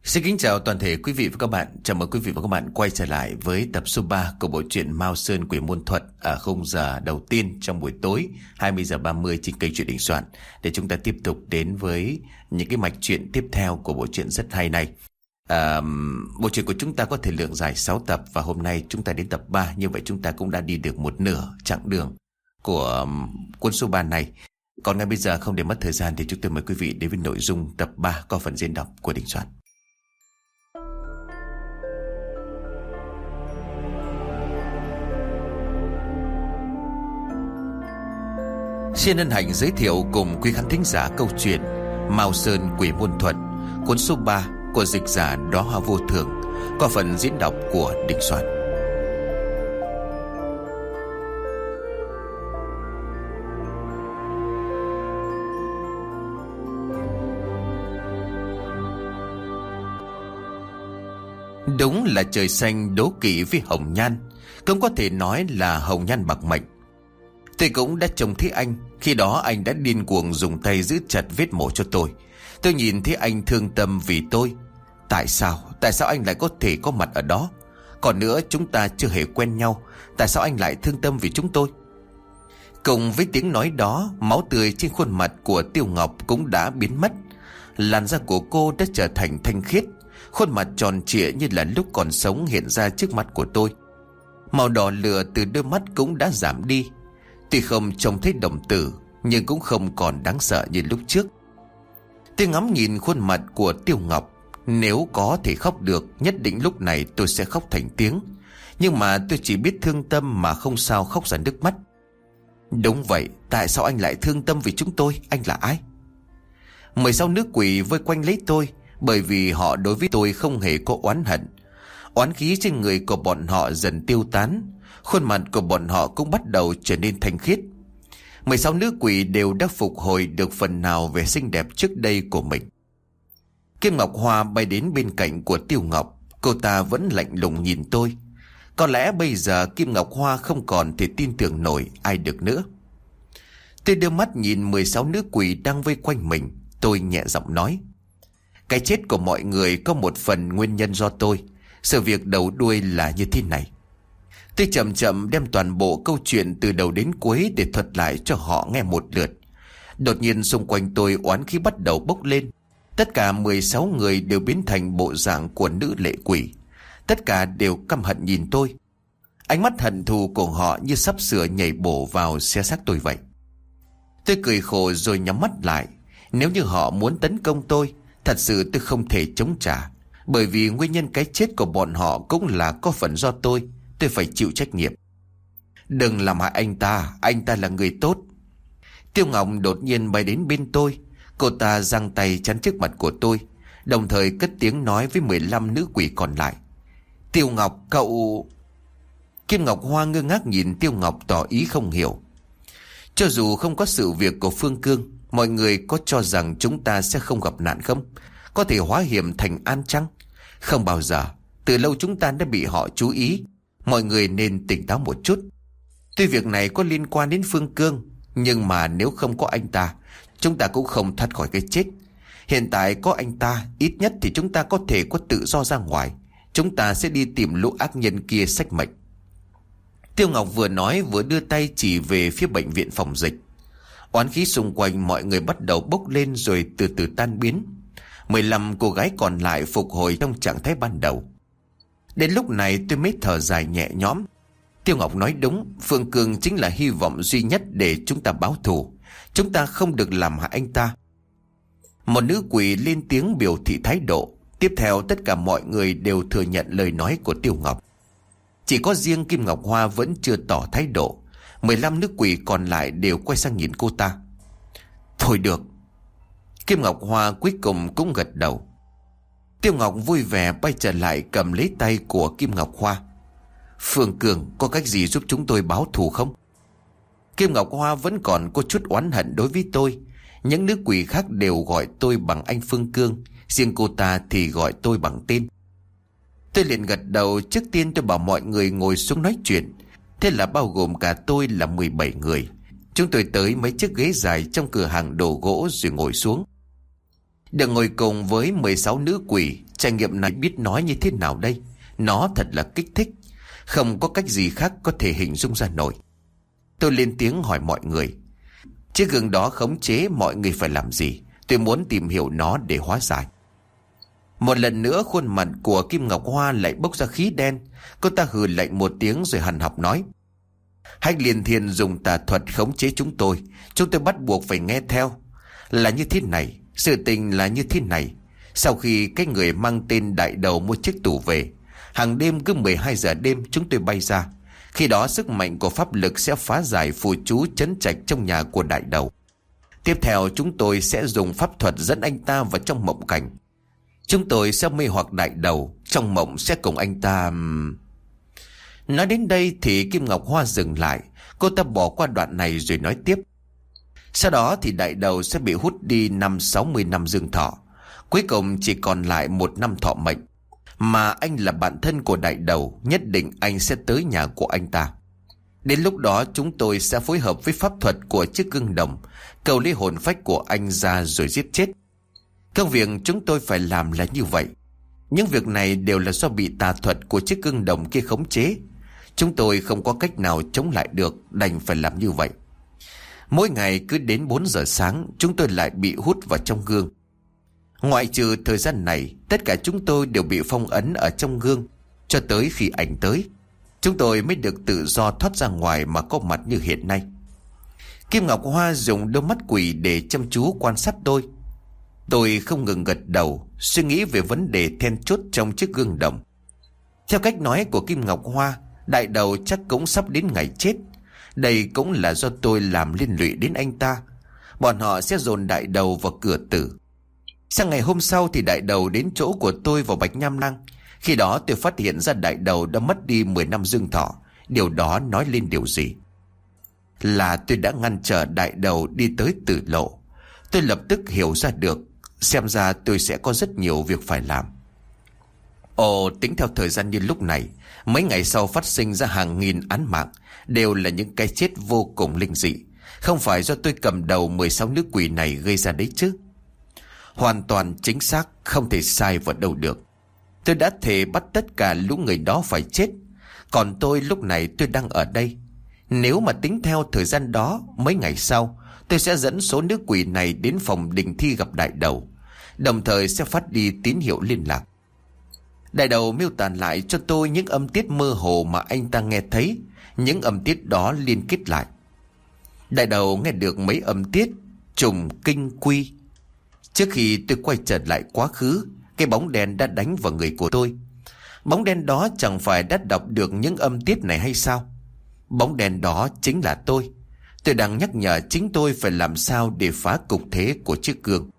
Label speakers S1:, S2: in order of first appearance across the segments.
S1: Xin kính chào toàn thể quý vị và các bạn. Chào mừng quý vị và các bạn quay trở lại với tập số 3 của bộ truyện Mao Sơn Quỷ Môn Thuật ở khung giờ đầu tiên trong buổi tối 20 giờ 30 trên kênh Truyện Đình Soạn, để chúng ta tiếp tục đến với những cái mạch truyện tiếp theo của bộ truyện rất hay này. Bộ truyện của chúng ta có thời lượng dài 6 tập và hôm nay chúng ta đến tập 3. Như vậy chúng ta cũng đã đi được một nửa chặng đường của cuốn số 3 này. Còn ngay bây giờ không để mất thời gian thì chúng tôi mời quý vị đến với nội dung tập 3 có phần diễn đọc của Đình Soạn. Xin hân hạnh giới thiệu cùng quý khán thính giả câu chuyện Mao Sơn Quỷ Môn Thuật, cuốn số 3 của dịch giả Đóa Hoa Vô Thường, qua phần diễn đọc của Đình Soạn. Đúng là trời xanh đố kỵ với hồng nhan, cũng có thể nói là hồng nhan bạc mệnh. Tôi cũng đã trông thấy anh. Khi đó anh đã điên cuồng dùng tay giữ chặt vết mổ cho tôi. Tôi nhìn thấy anh thương tâm vì tôi. Tại sao anh lại có thể có mặt ở đó? Còn nữa, chúng ta chưa hề quen nhau, tại sao anh lại thương tâm vì chúng tôi? Cùng với tiếng nói đó, máu tươi trên khuôn mặt của Tiêu Ngọc cũng đã biến mất. Làn da của cô đã trở thành thanh khiết, khuôn mặt tròn trịa như là lúc còn sống hiện ra trước mặt của tôi. Màu đỏ lửa từ đôi mắt cũng đã giảm đi. Tuy không trông thấy đồng tử, nhưng cũng không còn đáng sợ như lúc trước. Tôi ngắm nhìn khuôn mặt của Tiêu Ngọc. Nếu có thể khóc được, nhất định lúc này tôi sẽ khóc thành tiếng. Nhưng mà tôi chỉ biết thương tâm mà không sao khóc ra nước mắt. Đúng vậy, tại sao anh lại thương tâm vì chúng tôi? Anh là ai? 16 nữ quỷ vây quanh lấy tôi, bởi vì họ đối với tôi không hề có oán hận. Oán khí trên người của bọn họ dần tiêu tán, khuôn mặt của bọn họ cũng bắt đầu trở nên thanh khiết. 16 nữ quỷ đều đã phục hồi được phần nào về xinh đẹp trước đây của mình. Kim Ngọc Hoa bay đến bên cạnh của Tiêu Ngọc. Cô ta vẫn lạnh lùng nhìn tôi. Có lẽ bây giờ Kim Ngọc Hoa không còn thể tin tưởng nổi ai được nữa. Tôi đưa mắt nhìn 16 nữ quỷ đang vây quanh mình. Tôi nhẹ giọng nói: cái chết của mọi người có một phần nguyên nhân do tôi. Sự việc đầu đuôi là như thế này. Tôi chậm chậm đem toàn bộ câu chuyện từ đầu đến cuối để thuật lại cho họ nghe một lượt. Đột nhiên xung quanh tôi oán khí bắt đầu bốc lên. Tất cả 16 người đều biến thành bộ dạng của nữ lệ quỷ. Tất cả đều căm hận nhìn tôi. Ánh mắt hận thù của họ như sắp sửa nhảy bổ vào xé xác tôi vậy. Tôi cười khổ rồi nhắm mắt lại. Nếu như họ muốn tấn công tôi, thật sự tôi không thể chống trả. Bởi vì nguyên nhân cái chết của bọn họ cũng là có phần do tôi phải chịu trách nhiệm. Đừng làm hại anh ta là người tốt. Tiêu Ngọc đột nhiên bay đến bên tôi. Cô ta giang tay chắn trước mặt của tôi, đồng thời cất tiếng nói với 15 nữ quỷ còn lại: Tiêu Ngọc, cậu... Kim Ngọc Hoa ngơ ngác nhìn Tiêu Ngọc tỏ ý không hiểu. Cho dù không có sự việc của Phương Cương, mọi người có cho rằng chúng ta sẽ không gặp nạn không? Có thể hóa hiểm thành an chăng? Không bao giờ. Từ lâu chúng ta đã bị họ chú ý. Mọi người nên tỉnh táo một chút. Tuy việc này có liên quan đến Phương Cương, nhưng mà nếu không có anh ta, chúng ta cũng không thoát khỏi cái chết. Hiện tại có anh ta, ít nhất thì chúng ta có thể có tự do ra ngoài. Chúng ta sẽ đi tìm lũ ác nhân kia xách mệnh. Tiêu Ngọc vừa nói vừa đưa tay chỉ về phía bệnh viện phòng dịch. Oán khí xung quanh mọi người bắt đầu bốc lên rồi từ từ tan biến. 15 cô gái còn lại phục hồi trong trạng thái ban đầu. Đến lúc này tôi mới thở dài nhẹ nhõm. Tiêu Ngọc nói đúng, Phương Cương chính là hy vọng duy nhất để chúng ta báo thù. Chúng ta không được làm hại anh ta. Một nữ quỷ lên tiếng biểu thị thái độ. Tiếp theo tất cả mọi người đều thừa nhận lời nói của Tiêu Ngọc. Chỉ có riêng Kim Ngọc Hoa vẫn chưa tỏ thái độ. 15 nữ quỷ còn lại đều quay sang nhìn cô ta. Thôi được. Kim Ngọc Hoa cuối cùng cũng gật đầu. Tiêu Ngọc vui vẻ bay trở lại cầm lấy tay của Kim Ngọc Hoa. Phương Cường, có cách gì giúp chúng tôi báo thù không? Kim Ngọc Hoa vẫn còn có chút oán hận đối với tôi. Những nữ quỷ khác đều gọi tôi bằng anh Phương Cương, riêng cô ta thì gọi tôi bằng tên. Tôi liền gật đầu. Trước tiên tôi bảo mọi người ngồi xuống nói chuyện. Thế là bao gồm cả tôi là 17 người. Chúng tôi tới mấy chiếc ghế dài trong cửa hàng đồ gỗ rồi ngồi xuống. Được ngồi cùng với 16 nữ quỷ, trải nghiệm này biết nói như thế nào đây? Nó thật là kích thích, không có cách gì khác có thể hình dung ra nổi. Tôi lên tiếng hỏi mọi người, chiếc gương đó khống chế mọi người phải làm gì? Tôi muốn tìm hiểu nó để hóa giải. Một lần nữa khuôn mặt của Kim Ngọc Hoa lại bốc ra khí đen. Cô ta hừ lạnh một tiếng rồi hằn học nói, Hách Liên Thiên dùng tà thuật khống chế chúng tôi bắt buộc phải nghe theo. Là như thế này, sự tình là như thế này. Sau khi cái người mang tên Đại Đầu mua chiếc tủ về, hàng đêm cứ 12 giờ đêm chúng tôi bay ra. Khi đó sức mạnh của pháp lực sẽ phá giải phù chú trấn trạch trong nhà của Đại Đầu. Tiếp theo chúng tôi sẽ dùng pháp thuật dẫn anh ta vào trong mộng cảnh. Chúng tôi sẽ mê hoặc Đại Đầu, trong mộng sẽ cùng anh ta... Nói đến đây thì Kim Ngọc Hoa dừng lại. Cô ta bỏ qua đoạn này rồi nói tiếp. Sau đó thì Đại Đầu sẽ bị hút đi 50-60 năm dương thọ. Cuối cùng chỉ còn lại 1 năm thọ mệnh. Mà anh là bạn thân của Đại Đầu, nhất định anh sẽ tới nhà của anh ta. Đến lúc đó chúng tôi sẽ phối hợp với pháp thuật của chiếc gương đồng, cầu lấy hồn phách của anh ra rồi giết chết. Công việc chúng tôi phải làm là như vậy. Những việc này đều là do bị tà thuật của chiếc gương đồng kia khống chế. Chúng tôi không có cách nào chống lại được, đành phải làm như vậy. Mỗi ngày cứ đến 4 giờ sáng chúng tôi lại bị hút vào trong gương. Ngoại trừ thời gian này, tất cả chúng tôi đều bị phong ấn ở trong gương. Cho tới khi ảnh tới, chúng tôi mới được tự do thoát ra ngoài mà có mặt như hiện nay. Kim Ngọc Hoa dùng đôi mắt quỷ để chăm chú quan sát tôi. Tôi không ngừng gật đầu, suy nghĩ về vấn đề then chốt trong chiếc gương đồng. Theo cách nói của Kim Ngọc Hoa, Đại Đầu chắc cũng sắp đến ngày chết. Đây cũng là do tôi làm liên lụy đến anh ta. Bọn họ sẽ dồn Đại Đầu vào cửa tử. Sang ngày hôm sau thì Đại Đầu đến chỗ của tôi vào Bạch Nham Lăng. Khi đó tôi phát hiện ra Đại Đầu đã mất đi 10 năm dương thọ. Điều đó nói lên điều gì? Là tôi đã ngăn trở Đại Đầu đi tới tử lộ. Tôi lập tức hiểu ra được, xem ra tôi sẽ có rất nhiều việc phải làm. Ồ, tính theo thời gian như lúc này, mấy ngày sau phát sinh ra hàng nghìn án mạng, đều là những cái chết vô cùng linh dị. Không phải do tôi cầm đầu 16 nữ quỷ này gây ra đấy chứ. Hoàn toàn chính xác, không thể sai vào đâu được. Tôi đã thề bắt tất cả lũ người đó phải chết. Còn tôi lúc này tôi đang ở đây. Nếu mà tính theo thời gian đó, mấy ngày sau tôi sẽ dẫn số nữ quỷ này đến phòng đình thi gặp Đại Đầu, đồng thời sẽ phát đi tín hiệu liên lạc. Đại Đầu miêu tả lại cho tôi những âm tiết mơ hồ mà anh ta nghe thấy. Những âm tiết đó liên kết lại. Đại Đầu nghe được mấy âm tiết trùng kinh quy. Trước khi tôi quay trở lại quá khứ, cái bóng đen đã đánh vào người của tôi. Bóng đen đó chẳng phải đã đọc được những âm tiết này hay sao? Bóng đen đó chính là tôi. Tôi đang nhắc nhở chính tôi phải làm sao để phá cục thế của chiếc gương.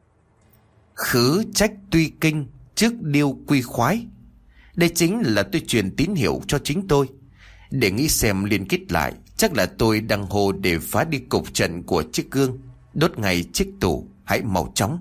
S1: Khứ trách tuy kinh, trước điêu quy khoái. Đây chính là tôi truyền tín hiệu cho chính tôi. Để nghĩ xem liên kết lại, chắc là tôi đang hô để phá đi cục trận của chiếc gương, đốt ngay chiếc tủ, hãy mau chóng.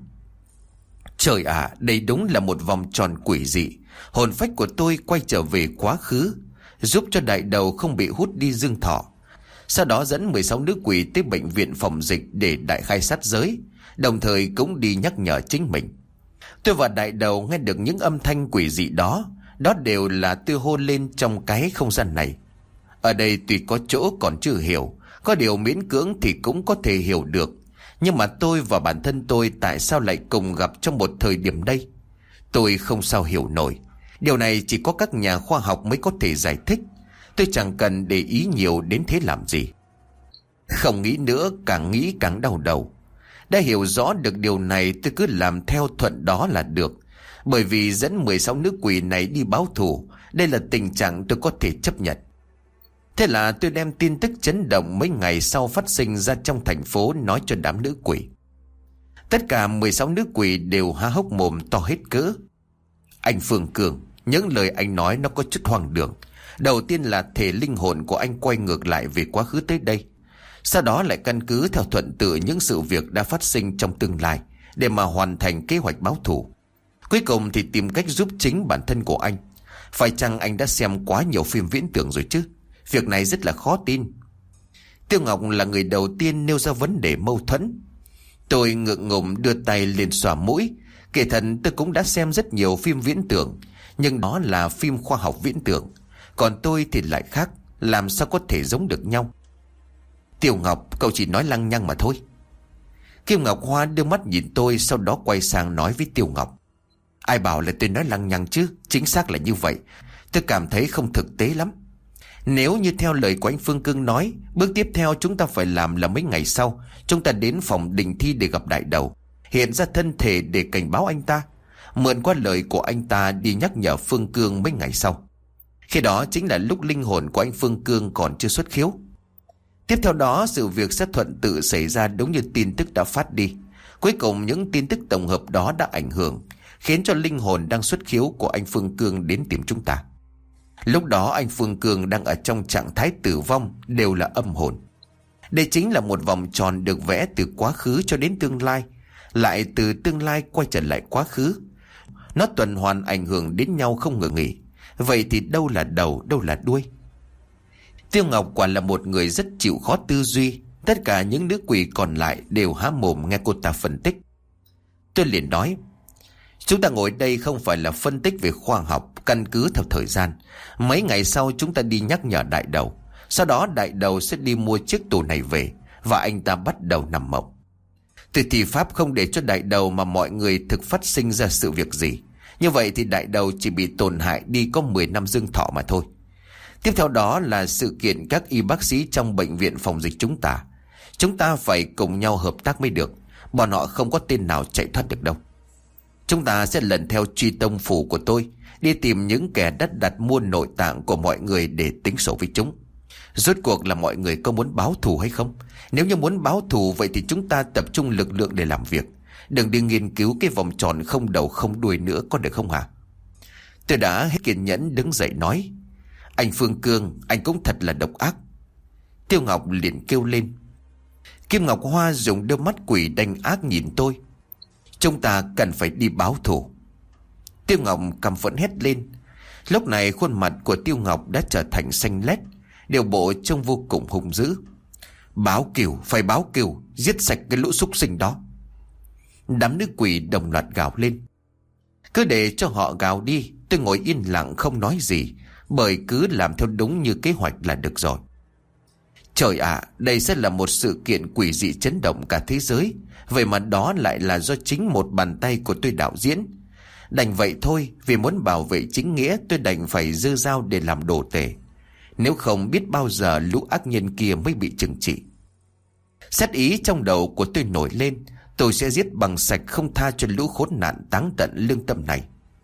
S1: Trời ạ, đây đúng là một vòng tròn quỷ dị. Hồn phách của tôi quay trở về quá khứ, giúp cho Đại Đầu không bị hút đi dương thọ. Sau đó dẫn 16 nữ quỷ tới bệnh viện phòng dịch để đại khai sát giới, đồng thời cũng đi nhắc nhở chính mình. Tôi và Đại Đầu nghe được những âm thanh quỷ dị đó. Đó đều là tôi hô lên trong cái không gian này. Ở đây tuy có chỗ còn chưa hiểu, có điều miễn cưỡng thì cũng có thể hiểu được. Nhưng mà tôi và bản thân tôi tại sao lại cùng gặp trong một thời điểm đây? Tôi không sao hiểu nổi. Điều này chỉ có các nhà khoa học mới có thể giải thích. Tôi chẳng cần để ý nhiều đến thế làm gì. Không nghĩ nữa, càng nghĩ càng đau đầu. Đã hiểu rõ được điều này, tôi cứ làm theo thuận đó là được. Bởi vì dẫn 16 nữ quỷ này đi báo thù, đây là tình trạng tôi có thể chấp nhận. Thế là tôi đem tin tức chấn động mấy ngày sau phát sinh ra trong thành phố nói cho đám nữ quỷ. Tất cả 16 nữ quỷ đều há hốc mồm to hết cỡ. Anh Phương Cường, những lời anh nói nó có chút hoang đường. Đầu tiên là thể linh hồn của anh quay ngược lại về quá khứ tới đây. Sau đó lại căn cứ theo thuận tự những sự việc đã phát sinh trong tương lai để mà hoàn thành kế hoạch báo thù. Cuối cùng thì tìm cách giúp chính bản thân của anh. Phải chăng anh đã xem quá nhiều phim viễn tưởng rồi chứ? Việc này rất là khó tin. Tiêu Ngọc là người đầu tiên nêu ra vấn đề mâu thuẫn. Tôi ngượng ngùng đưa tay lên xòa mũi. Kể thật tôi cũng đã xem rất nhiều phim viễn tưởng, nhưng đó là phim khoa học viễn tưởng. Còn tôi thì lại khác, làm sao có thể giống được nhau. Tiêu Ngọc, cậu chỉ nói lăng nhăng mà thôi. Kim Ngọc Hoa đưa mắt nhìn tôi, sau đó quay sang nói với Tiêu Ngọc. Ai bảo là tôi nói lăng nhăng chứ, chính xác là như vậy. Tôi cảm thấy không thực tế lắm. Nếu như theo lời của anh Phương Cương nói, bước tiếp theo chúng ta phải làm là mấy ngày sau chúng ta đến phòng đình thi để gặp đại đầu, hiện ra thân thể để cảnh báo anh ta, mượn qua lời của anh ta đi nhắc nhở Phương Cương mấy ngày sau. Khi đó chính là lúc linh hồn của anh Phương Cương còn chưa xuất khiếu. Tiếp theo đó sự việc sẽ thuận tự xảy ra đúng như tin tức đã phát đi. Cuối cùng những tin tức tổng hợp đó đã ảnh hưởng, khiến cho linh hồn đang xuất khiếu của anh Phương Cương đến tìm chúng ta. Lúc đó anh Phương Cương đang ở trong trạng thái tử vong, đều là âm hồn. Đây chính là một vòng tròn được vẽ từ quá khứ cho đến tương lai, lại từ tương lai quay trở lại quá khứ. Nó tuần hoàn ảnh hưởng đến nhau không ngừng nghỉ. Vậy thì đâu là đầu, đâu là đuôi? Tiêu Ngọc quả là một người rất chịu khó tư duy. Tất cả những nữ quỷ còn lại đều há mồm nghe cô ta phân tích. Tôi liền nói, chúng ta ngồi đây không phải là phân tích về khoa học, căn cứ theo thời gian. Mấy ngày sau chúng ta đi nhắc nhở đại đầu. Sau đó đại đầu sẽ đi mua chiếc tủ này về, và anh ta bắt đầu nằm mộng. Từ thì pháp không để cho đại đầu mà mọi người thực phát sinh ra sự việc gì. Như vậy thì đại đầu chỉ bị tổn hại đi có 10 năm dương thọ mà thôi. Tiếp theo đó là sự kiện các y bác sĩ trong bệnh viện phòng dịch chúng ta. Chúng ta phải cùng nhau hợp tác mới được. Bọn họ không có tên nào chạy thoát được đâu. Chúng ta sẽ lần theo truy tông phủ của tôi, đi tìm những kẻ đặt mua nội tạng của mọi người để tính sổ với chúng. Rốt cuộc là mọi người có muốn báo thù hay không? Nếu như muốn báo thù, vậy thì chúng ta tập trung lực lượng để làm việc. Đừng đi nghiên cứu cái vòng tròn không đầu không đuôi nữa, có được không hả? Tôi đã hết kiên nhẫn đứng dậy nói, anh Phương Cương, anh cũng thật là độc ác. Tiêu Ngọc liền kêu lên. Kim Ngọc Hoa dùng đôi mắt quỷ đanh ác nhìn tôi. Chúng ta cần phải đi báo thù. Tiêu Ngọc căm phẫn hét lên. Lúc này khuôn mặt của Tiêu Ngọc đã trở thành xanh lét, điều bộ trông vô cùng hung dữ. Báo cừu, phải báo cừu, giết sạch cái lũ súc sinh đó. Đám nữ quỷ đồng loạt gào lên. Cứ để cho họ gào đi, tôi ngồi yên lặng không nói gì, bởi cứ làm theo đúng như kế hoạch là được rồi. Trời ạ, đây sẽ là một sự kiện quỷ dị chấn động cả thế giới. Vậy mà đó lại là do chính một bàn tay của tôi đạo diễn. Đành vậy thôi, vì muốn bảo vệ chính nghĩa, tôi đành phải giơ dao để làm đồ tể. Nếu không biết bao giờ lũ ác nhân kia mới bị trừng trị. Xét ý trong đầu của tôi nổi lên, tôi sẽ giết bằng sạch không tha cho lũ khốn nạn táng tận lương tâm này.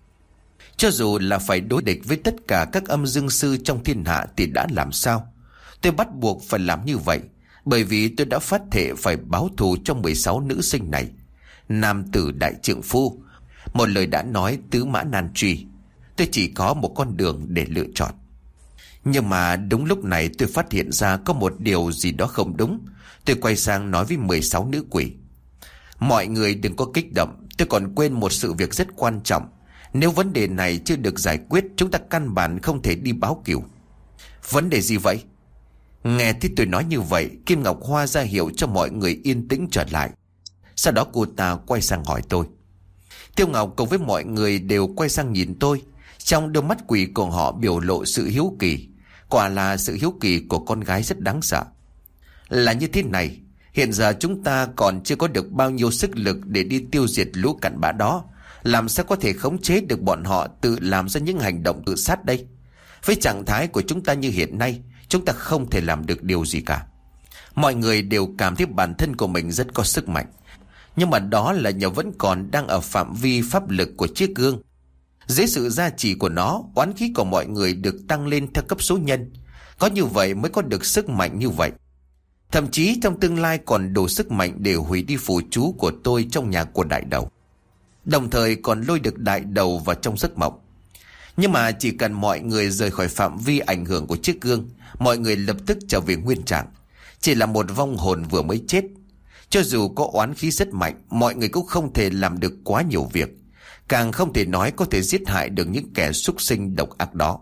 S1: Cho dù là phải đối địch với tất cả các âm dương sư trong thiên hạ thì đã làm sao? Tôi bắt buộc phải làm như vậy, bởi vì tôi đã phát thệ phải báo thù cho 16 nữ sinh này. Nam tử đại trượng phu, một lời đã nói tứ mã nan truy. Tôi chỉ có một con đường để lựa chọn. Nhưng mà đúng lúc này tôi phát hiện ra có một điều gì đó không đúng. Tôi quay sang nói với 16 nữ quỷ. Mọi người đừng có kích động, tôi còn quên một sự việc rất quan trọng. Nếu vấn đề này chưa được giải quyết, chúng ta căn bản không thể đi báo cừu. Vấn đề gì vậy? Nghe thấy tôi nói như vậy, Kim Ngọc Hoa ra hiệu cho mọi người yên tĩnh trở lại. Sau đó cô ta quay sang hỏi tôi. Tiêu Ngọc cùng với mọi người đều quay sang nhìn tôi. Trong đôi mắt quỷ của họ biểu lộ sự hiếu kỳ. Quả là sự hiếu kỳ của con gái rất đáng sợ. Là như thế này, hiện giờ chúng ta còn chưa có được bao nhiêu sức lực để đi tiêu diệt lũ cặn bã đó. Làm sao có thể khống chế được bọn họ tự làm ra những hành động tự sát đây? Với trạng thái của chúng ta như hiện nay, chúng ta không thể làm được điều gì cả. Mọi người đều cảm thấy bản thân của mình rất có sức mạnh. Nhưng mà đó là nhờ vẫn còn đang ở phạm vi pháp lực của chiếc gương. Dưới sự gia trì của nó, oán khí của mọi người được tăng lên theo cấp số nhân. Có như vậy mới có được sức mạnh như vậy. Thậm chí trong tương lai còn đủ sức mạnh để hủy đi phù chú của tôi trong nhà của đại đầu. Đồng thời còn lôi được đại đầu vào trong giấc mộng. Nhưng mà chỉ cần mọi người rời khỏi phạm vi ảnh hưởng của chiếc gương, mọi người lập tức trở về nguyên trạng. Chỉ là một vong hồn vừa mới chết. Cho dù có oán khí rất mạnh, mọi người cũng không thể làm được quá nhiều việc. Càng không thể nói có thể giết hại được những kẻ súc sinh độc ác đó.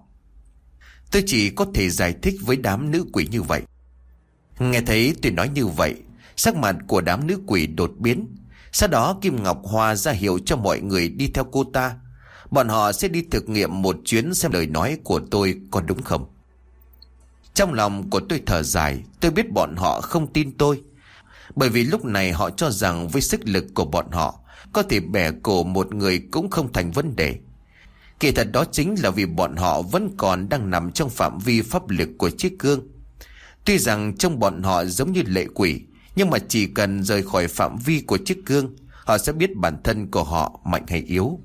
S1: Tôi chỉ có thể giải thích với đám nữ quỷ như vậy. Nghe thấy tôi nói như vậy, sắc mặt của đám nữ quỷ đột biến. Sau đó Kim Ngọc Hoa ra hiệu cho mọi người đi theo cô ta. Bọn họ sẽ đi thực nghiệm một chuyến xem lời nói của tôi có đúng không. Trong lòng của tôi thở dài. Tôi biết bọn họ không tin tôi, bởi vì lúc này họ cho rằng với sức lực của bọn họ có thể bẻ cổ một người cũng không thành vấn đề. Kỳ thật đó chính là vì bọn họ vẫn còn đang nằm trong phạm vi pháp lực của chiếc gương. Tuy rằng trong bọn họ giống như lệ quỷ, nhưng mà chỉ cần rời khỏi phạm vi của chiếc gương, họ sẽ biết bản thân của họ mạnh hay yếu.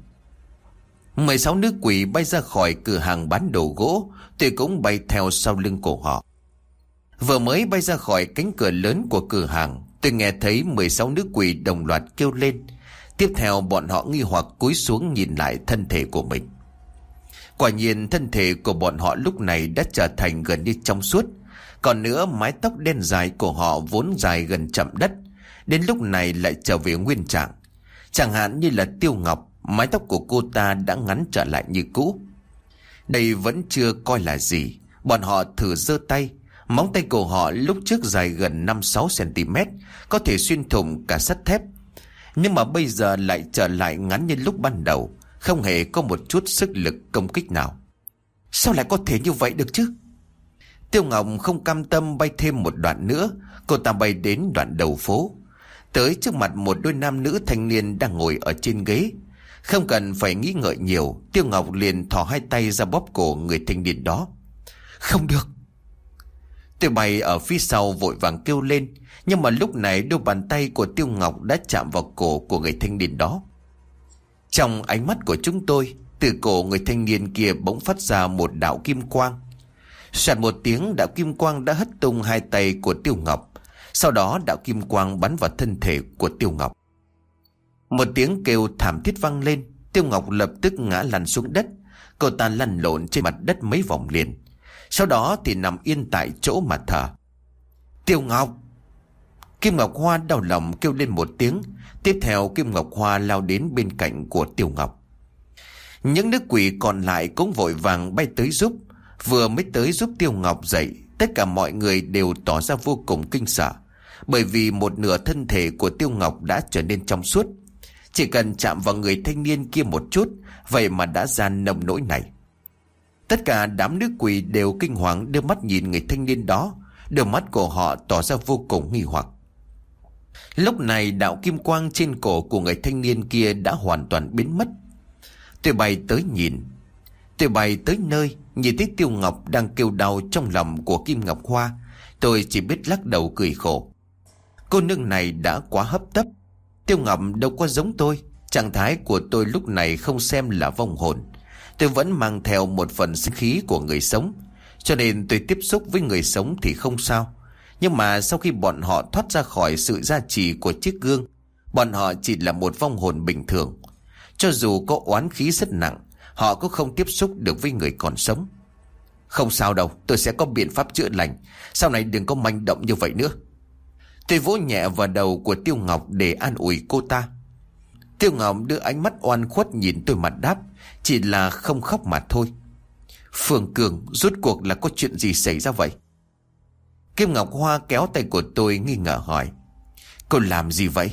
S1: 16 nữ quỷ bay ra khỏi cửa hàng bán đồ gỗ, tôi cũng bay theo sau lưng của họ. Vừa mới bay ra khỏi cánh cửa lớn của cửa hàng, tôi nghe thấy 16 nữ quỷ đồng loạt kêu lên. Tiếp theo bọn họ nghi hoặc cúi xuống nhìn lại thân thể của mình. Quả nhiên thân thể của bọn họ lúc này đã trở thành gần như trong suốt. Còn nữa, mái tóc đen dài của họ vốn dài gần chạm đất, đến lúc này lại trở về nguyên trạng. Chẳng hạn như là Tiêu Ngọc, mái tóc của cô ta đã ngắn trở lại như cũ. Đây vẫn chưa coi là gì. Bọn họ thử giơ tay. Móng tay của họ lúc trước dài gần 5-6 cm, có thể xuyên thủng cả sắt thép. Nhưng mà bây giờ lại trở lại ngắn như lúc ban đầu, không hề có một chút sức lực công kích nào. Sao lại có thể như vậy được chứ? Tiêu Ngọc không cam tâm bay thêm một đoạn nữa. Cô ta bay đến đoạn đầu phố, tới trước mặt một đôi nam nữ thanh niên đang ngồi ở trên ghế. Không cần phải nghĩ ngợi nhiều, Tiêu Ngọc liền thò hai tay ra bóp cổ người thanh niên đó. Không được! Tôi bay ở phía sau vội vàng kêu lên. Nhưng mà lúc này đôi bàn tay của Tiêu Ngọc đã chạm vào cổ của người thanh niên đó. Trong ánh mắt của chúng tôi, từ cổ người thanh niên kia bỗng phát ra một đạo kim quang. Soạt một tiếng, đạo kim quang đã hất tung hai tay của Tiêu Ngọc. Sau đó đạo kim quang bắn vào thân thể của Tiêu Ngọc. Một tiếng kêu thảm thiết vang lên. Tiêu Ngọc lập tức ngã lăn xuống đất. Cô ta lăn lộn trên mặt đất mấy vòng liền. Sau đó thì nằm yên tại chỗ mà thở. Tiêu Ngọc! Kim Ngọc Hoa đau lòng kêu lên một tiếng. Tiếp theo Kim Ngọc Hoa lao đến bên cạnh của Tiêu Ngọc. Những nữ quỷ còn lại cũng vội vàng bay tới giúp. Vừa mới tới giúp Tiêu Ngọc dậy, tất cả mọi người đều tỏ ra vô cùng kinh sợ. Bởi vì một nửa thân thể của Tiêu Ngọc đã trở nên trong suốt. Chỉ cần chạm vào người thanh niên kia một chút, vậy mà đã ra nông nỗi này. Tất cả đám nữ quỷ đều kinh hoàng đưa mắt nhìn người thanh niên đó. Đôi mắt của họ tỏ ra vô cùng nghi hoặc. Lúc này đạo kim quang trên cổ của người thanh niên kia đã hoàn toàn biến mất. Tôi bay tới nhìn. Tôi bay tới nơi, nhìn thấy Tiêu Ngọc đang kêu đau trong lòng của Kim Ngọc Hoa. Tôi chỉ biết lắc đầu cười khổ. Cô nương này đã quá hấp tấp. Tiêu Ngọc đâu có giống tôi. Trạng thái của tôi lúc này không xem là vong hồn. Tôi vẫn mang theo một phần sinh khí của người sống. Cho nên tôi tiếp xúc với người sống thì không sao. Nhưng mà sau khi bọn họ thoát ra khỏi sự gia trì của chiếc gương, bọn họ chỉ là một vong hồn bình thường. Cho dù có oán khí rất nặng, họ cũng không tiếp xúc được với người còn sống. Không sao đâu, tôi sẽ có biện pháp chữa lành. Sau này đừng có manh động như vậy nữa. Tôi vỗ nhẹ vào đầu của Tiêu Ngọc để an ủi cô ta. Tiêu Ngọc đưa ánh mắt oan khuất nhìn tôi mà đáp. Chỉ là không khóc mà thôi. Phương Cường, rốt cuộc là có chuyện gì xảy ra vậy? Kim Ngọc Hoa kéo tay của tôi nghi ngờ hỏi. Cô làm gì vậy?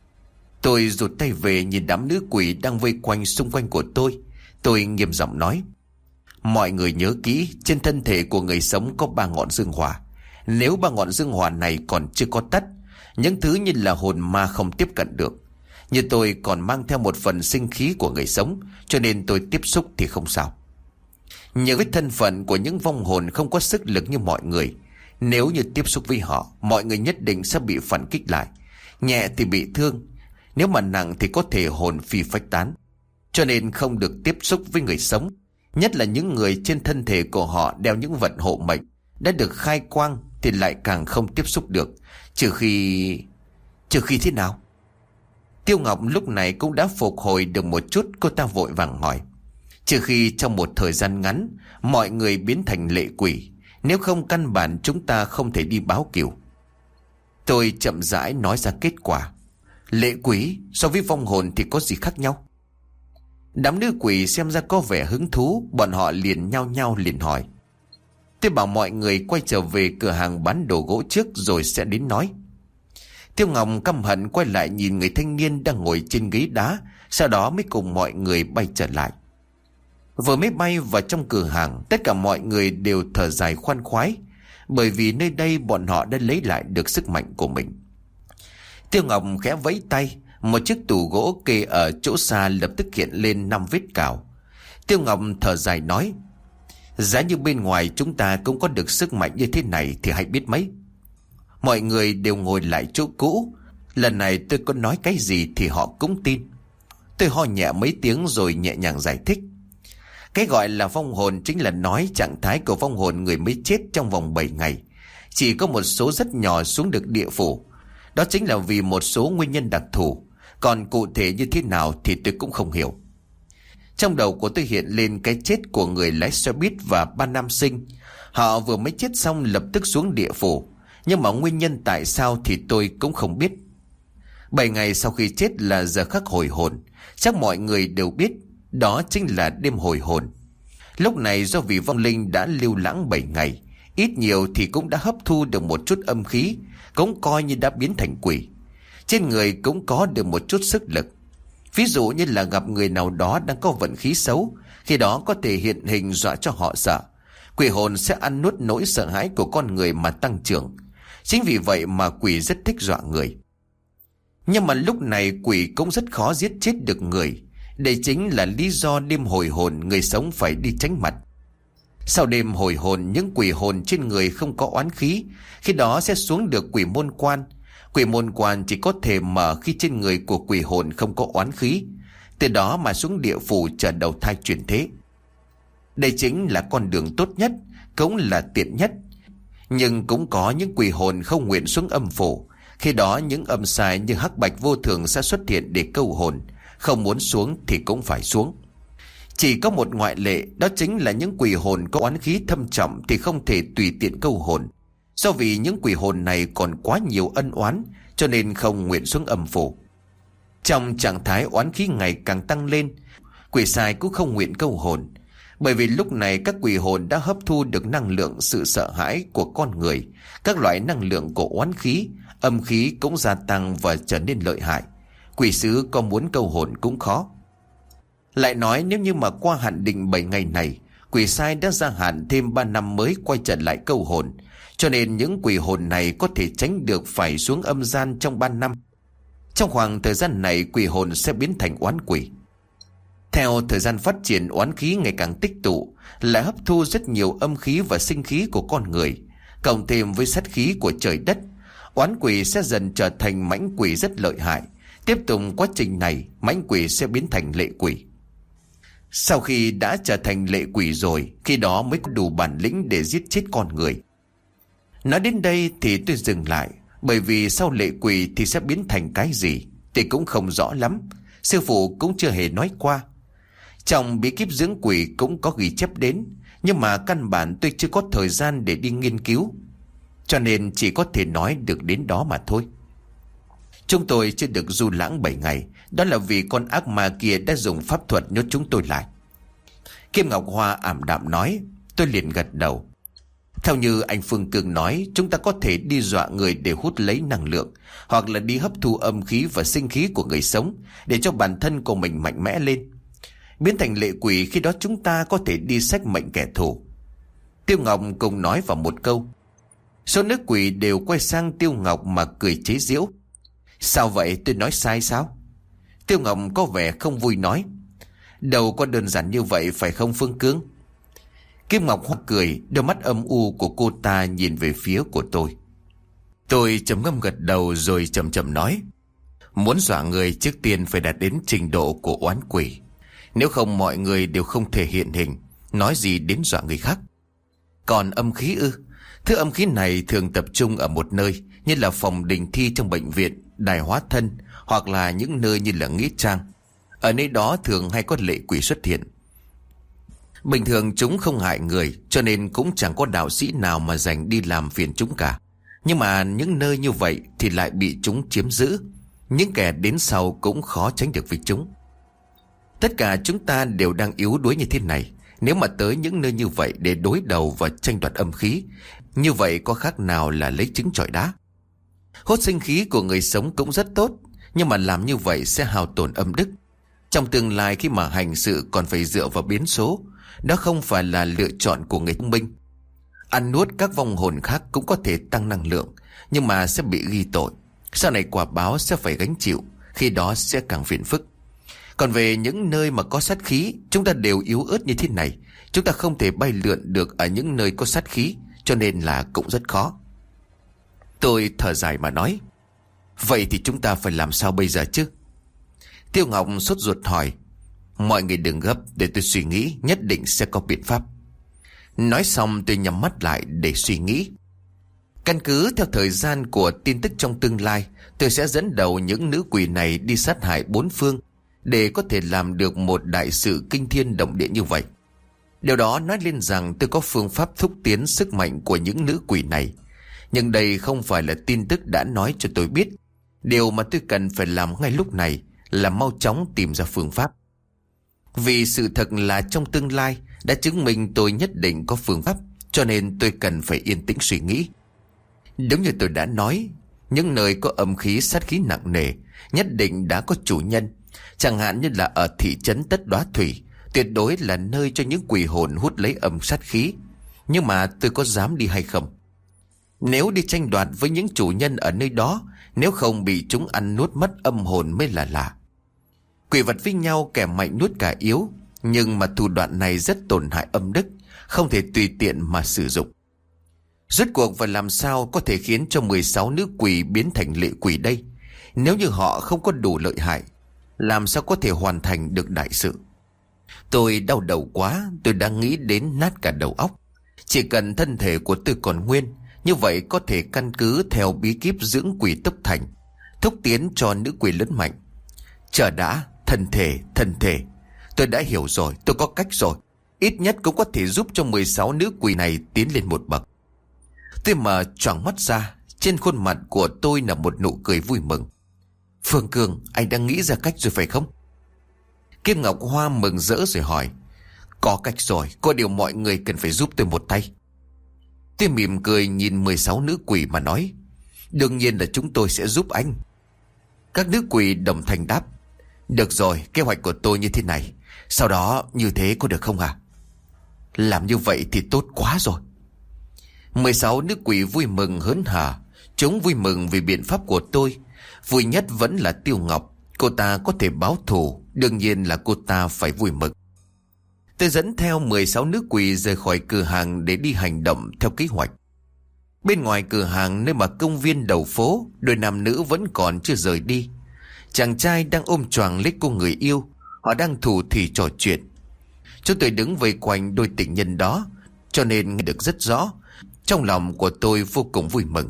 S1: Tôi rụt tay về nhìn đám nữ quỷ đang vây quanh xung quanh của tôi. Tôi nghiêm giọng nói. Mọi người nhớ kỹ, trên thân thể của người sống có 3 ngọn dương hỏa. Nếu 3 ngọn dương hỏa này còn chưa có tắt, những thứ như là hồn ma không tiếp cận được. Như tôi còn mang theo một phần sinh khí của người sống, cho nên tôi tiếp xúc thì không sao. Nhờ cái thân phận của những vong hồn không có sức lực như mọi người, nếu như tiếp xúc với họ, mọi người nhất định sẽ bị phản kích lại. Nhẹ thì bị thương, nếu mà nặng thì có thể hồn phi phách tán. Cho nên không được tiếp xúc với người sống. Nhất là những người trên thân thể của họ đeo những vật hộ mệnh đã được khai quang thì lại càng không tiếp xúc được. Trừ khi thế nào? Tiêu Ngọc lúc này cũng đã phục hồi được một chút. Cô ta vội vàng hỏi. Trừ khi trong một thời gian ngắn mọi người biến thành lệ quỷ, nếu không căn bản chúng ta không thể đi báo cửu. Tôi chậm rãi nói ra kết quả. Lệ quỷ so với vong hồn thì có gì khác nhau? Đám nữ quỷ xem ra có vẻ hứng thú. Bọn họ liền nhao nhao liền hỏi. Tôi bảo mọi người quay trở về cửa hàng bán đồ gỗ trước rồi sẽ đến nói. Tiêu Ngọc căm hận quay lại nhìn người thanh niên đang ngồi trên ghế đá, sau đó mới cùng mọi người bay trở lại. Vừa mới bay vào trong cửa hàng, tất cả mọi người đều thở dài khoan khoái, bởi vì nơi đây bọn họ đã lấy lại được sức mạnh của mình. Tiêu Ngọc khẽ vẫy tay, một chiếc tủ gỗ kê ở chỗ xa lập tức hiện lên 5 vết cào. Tiêu Ngọc thở dài nói: giá như bên ngoài chúng ta cũng có được sức mạnh như thế này thì hãy biết mấy. Mọi người đều ngồi lại chỗ cũ. Lần này tôi có nói cái gì thì họ cũng tin. Tôi ho nhẹ mấy tiếng rồi nhẹ nhàng giải thích. Cái gọi là vong hồn chính là nói trạng thái của vong hồn người mới chết trong vòng 7 ngày. Chỉ có một số rất nhỏ xuống được địa phủ. Đó chính là vì một số nguyên nhân đặc thù. Còn cụ thể như thế nào thì tôi cũng không hiểu. Trong đầu của tôi hiện lên cái chết của người lái xe buýt và 3 nam sinh. Họ vừa mới chết xong lập tức xuống địa phủ. Nhưng mà nguyên nhân tại sao thì tôi cũng không biết. 7 ngày sau khi chết là giờ khắc hồi hồn. Chắc mọi người đều biết, đó chính là đêm hồi hồn. Lúc này do vì vong linh đã lưu lãng 7 ngày, ít nhiều thì cũng đã hấp thu được một chút âm khí, cũng coi như đã biến thành quỷ. Trên người cũng có được một chút sức lực. Ví dụ như là gặp người nào đó đang có vận khí xấu, khi đó có thể hiện hình dọa cho họ sợ. Quỷ hồn sẽ ăn nuốt nỗi sợ hãi của con người mà tăng trưởng. Chính vì vậy mà quỷ rất thích dọa người. Nhưng mà lúc này quỷ cũng rất khó giết chết được người. Đây chính là lý do đêm hồi hồn người sống phải đi tránh mặt. Sau đêm hồi hồn, những quỷ hồn trên người không có oán khí, khi đó sẽ xuống được quỷ môn quan. Quỷ môn quan chỉ có thể mở khi trên người của quỷ hồn không có oán khí, từ đó mà xuống địa phủ chờ đầu thai chuyển thế. Đây chính là con đường tốt nhất, cũng là tiện nhất. Nhưng cũng có những quỷ hồn không nguyện xuống âm phủ. Khi đó những âm sai như hắc bạch vô thường sẽ xuất hiện để câu hồn. Không muốn xuống thì cũng phải xuống. Chỉ có một ngoại lệ, đó chính là những quỷ hồn có oán khí thâm trọng thì không thể tùy tiện câu hồn. Do vì những quỷ hồn này còn quá nhiều ân oán, cho nên không nguyện xuống âm phủ. Trong trạng thái oán khí ngày càng tăng lên, quỷ sai cũng không nguyện câu hồn. Bởi vì lúc này các quỷ hồn đã hấp thu được năng lượng sự sợ hãi của con người. Các loại năng lượng của oán khí, âm khí cũng gia tăng và trở nên lợi hại. Quỷ sứ có muốn câu hồn cũng khó. Lại nói nếu như mà qua hạn định 7 ngày này, quỷ sai đã gia hạn thêm 3 năm mới quay trở lại câu hồn. Cho nên những quỷ hồn này có thể tránh được phải xuống âm gian trong 3 năm. Trong khoảng thời gian này quỷ hồn sẽ biến thành oán quỷ. Theo thời gian phát triển, oán khí ngày càng tích tụ, lại hấp thu rất nhiều âm khí và sinh khí của con người. Cộng thêm với sát khí của trời đất, oán quỷ sẽ dần trở thành mãnh quỷ rất lợi hại. Tiếp tục quá trình này, mãnh quỷ sẽ biến thành lệ quỷ. Sau khi đã trở thành lệ quỷ rồi, khi đó mới có đủ bản lĩnh để giết chết con người. Nói đến đây thì tôi dừng lại, bởi vì sau lệ quỷ thì sẽ biến thành cái gì thì cũng không rõ lắm. Sư phụ cũng chưa hề nói qua. Trong bí kíp dưỡng quỷ cũng có ghi chép đến, nhưng mà căn bản tôi chưa có thời gian để đi nghiên cứu, cho nên chỉ có thể nói được đến đó mà thôi. Chúng tôi chưa được du lãng 7 ngày, đó là vì con ác ma kia đã dùng pháp thuật nhốt chúng tôi lại. Kim Ngọc Hoa ảm đạm nói. Tôi liền gật đầu. Theo như anh Phương Cương nói, chúng ta có thể đi dọa người để hút lấy năng lượng, hoặc là đi hấp thu âm khí và sinh khí của người sống, để cho bản thân của mình mạnh mẽ lên. Biến thành lệ quỷ, khi đó chúng ta có thể đi xách mệnh kẻ thù. Tiêu Ngọc cùng nói vào một câu. Số nữ quỷ đều quay sang Tiêu Ngọc mà cười chế giễu. Sao vậy, tôi nói sai sao? Tiêu Ngọc có vẻ không vui nói. Đâu có đơn giản như vậy phải không Phương Cương? Kim Ngọc Hoa cười, đôi mắt âm u của cô ta nhìn về phía của tôi. Tôi trầm ngâm gật đầu rồi chậm chậm nói. Muốn dọa người trước tiên phải đạt đến trình độ của oán quỷ. Nếu không mọi người đều không thể hiện hình, nói gì đến dọa người khác. Còn âm khí ư? Thứ âm khí này thường tập trung ở một nơi, như là phòng đình thi trong bệnh viện, đài hóa thân, hoặc là những nơi như là nghĩa trang. Ở nơi đó thường hay có lệ quỷ xuất hiện. Bình thường chúng không hại người, cho nên cũng chẳng có đạo sĩ nào mà dành đi làm phiền chúng cả. Nhưng mà những nơi như vậy thì lại bị chúng chiếm giữ. Những kẻ đến sau cũng khó tránh được với chúng. Tất cả chúng ta đều đang yếu đuối như thế này. Nếu mà tới những nơi như vậy để đối đầu và tranh đoạt âm khí, như vậy có khác nào là lấy trứng chọi đá. Hút sinh khí của người sống cũng rất tốt, nhưng mà làm như vậy sẽ hao tổn âm đức. Trong tương lai khi mà hành sự còn phải dựa vào biến số, đó không phải là lựa chọn của người thông minh. Ăn nuốt các vong hồn khác cũng có thể tăng năng lượng, nhưng mà sẽ bị ghi tội. Sau này quả báo sẽ phải gánh chịu, khi đó sẽ càng phiền phức. Còn về những nơi mà có sát khí, chúng ta đều yếu ớt như thế này. Chúng ta không thể bay lượn được ở những nơi có sát khí, cho nên là cũng rất khó. Tôi thở dài mà nói, vậy thì chúng ta phải làm sao bây giờ chứ? Tiêu Ngọc sốt ruột hỏi, mọi người đừng gấp, để tôi suy nghĩ, nhất định sẽ có biện pháp. Nói xong tôi nhắm mắt lại để suy nghĩ. Căn cứ theo thời gian của tin tức trong tương lai, tôi sẽ dẫn đầu những nữ quỷ này đi sát hại bốn phương, để có thể làm được một đại sự kinh thiên động địa như vậy. Điều đó nói lên rằng tôi có phương pháp thúc tiến sức mạnh của những nữ quỷ này. Nhưng đây không phải là tin tức đã nói cho tôi biết. Điều mà tôi cần phải làm ngay lúc này là mau chóng tìm ra phương pháp. Vì sự thật là trong tương lai đã chứng minh tôi nhất định có phương pháp, cho nên tôi cần phải yên tĩnh suy nghĩ. Đúng như tôi đã nói, những nơi có âm khí sát khí nặng nề nhất định đã có chủ nhân. Chẳng hạn như là ở thị trấn Tất Đóa Thủy, tuyệt đối là nơi cho những quỷ hồn hút lấy âm sát khí. Nhưng mà tôi có dám đi hay không? Nếu đi tranh đoạt với những chủ nhân ở nơi đó, nếu không bị chúng ăn nuốt mất âm hồn mới là lạ. Quỷ vật với nhau, kẻ mạnh nuốt kẻ yếu, nhưng mà thủ đoạn này rất tổn hại âm đức, không thể tùy tiện mà sử dụng. Rốt cuộc phải làm sao có thể khiến cho 16 nữ quỷ biến thành lệ quỷ đây? Nếu như họ không có đủ lợi hại, làm sao có thể hoàn thành được đại sự? Tôi đau đầu quá, tôi đang nghĩ đến nát cả đầu óc. Chỉ cần thân thể của tôi còn nguyên, như vậy có thể căn cứ theo bí kíp dưỡng quỷ tốc thành, thúc tiến cho nữ quỷ lớn mạnh. Chờ đã, thân thể. Tôi đã hiểu rồi, tôi có cách rồi. Ít nhất cũng có thể giúp cho 16 nữ quỷ này tiến lên một bậc. Tôi mở choàng mắt ra, trên khuôn mặt của tôi là một nụ cười vui mừng. Phương Cường, anh đã nghĩ ra cách rồi phải không? Kim Ngọc Hoa mừng rỡ rồi hỏi, có cách rồi, có điều mọi người cần phải giúp tôi một tay. Tôi mỉm cười nhìn 16 nữ quỷ mà nói, đương nhiên là chúng tôi sẽ giúp anh. Các nữ quỷ đồng thanh đáp, được rồi, kế hoạch của tôi như thế này, sau đó như thế có được không à? Làm như vậy thì tốt quá rồi. 16 nữ quỷ vui mừng hớn hở. Chúng vui mừng vì biện pháp của tôi. Vui nhất vẫn là Tiêu Ngọc. Cô ta có thể báo thù, đương nhiên là cô ta phải vui mừng. Tôi dẫn theo 16 nữ quỷ rời khỏi cửa hàng để đi hành động theo kế hoạch. Bên ngoài cửa hàng, nơi mà công viên đầu phố, đôi nam nữ vẫn còn chưa rời đi. Chàng trai đang ôm choàng lấy cô người yêu, họ đang thủ thỉ trò chuyện. Chúng tôi đứng vây quanh đôi tình nhân đó, cho nên nghe được rất rõ. Trong lòng của tôi vô cùng vui mừng.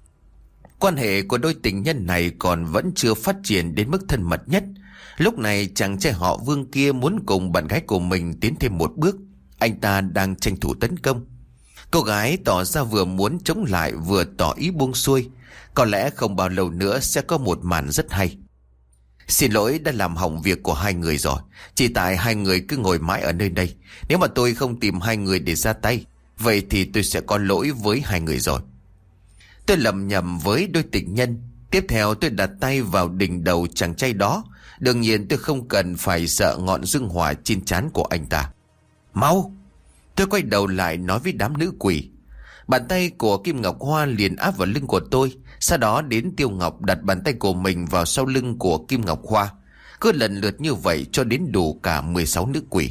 S1: Quan hệ của đôi tình nhân này còn vẫn chưa phát triển đến mức thân mật nhất. Lúc này chàng trai họ Vương kia muốn cùng bạn gái của mình tiến thêm một bước. Anh ta đang tranh thủ tấn công. Cô gái tỏ ra vừa muốn chống lại vừa tỏ ý buông xuôi. Có lẽ không bao lâu nữa sẽ có một màn rất hay. Xin lỗi đã làm hỏng việc của hai người rồi. Chỉ tại hai người cứ ngồi mãi ở nơi đây. Nếu mà tôi không tìm hai người để ra tay, vậy thì tôi sẽ có lỗi với hai người rồi. Tôi lầm nhầm với đôi tình nhân. Tiếp theo tôi đặt tay vào đỉnh đầu chàng trai đó. Đương nhiên tôi không cần phải sợ ngọn dương hỏa trên trán của anh ta. Mau! Tôi quay đầu lại nói với đám nữ quỷ. Bàn tay của Kim Ngọc Hoa liền áp vào lưng của tôi. Sau đó đến Tiêu Ngọc đặt bàn tay của mình vào sau lưng của Kim Ngọc Hoa. Cứ lần lượt như vậy cho đến đủ cả 16 nữ quỷ.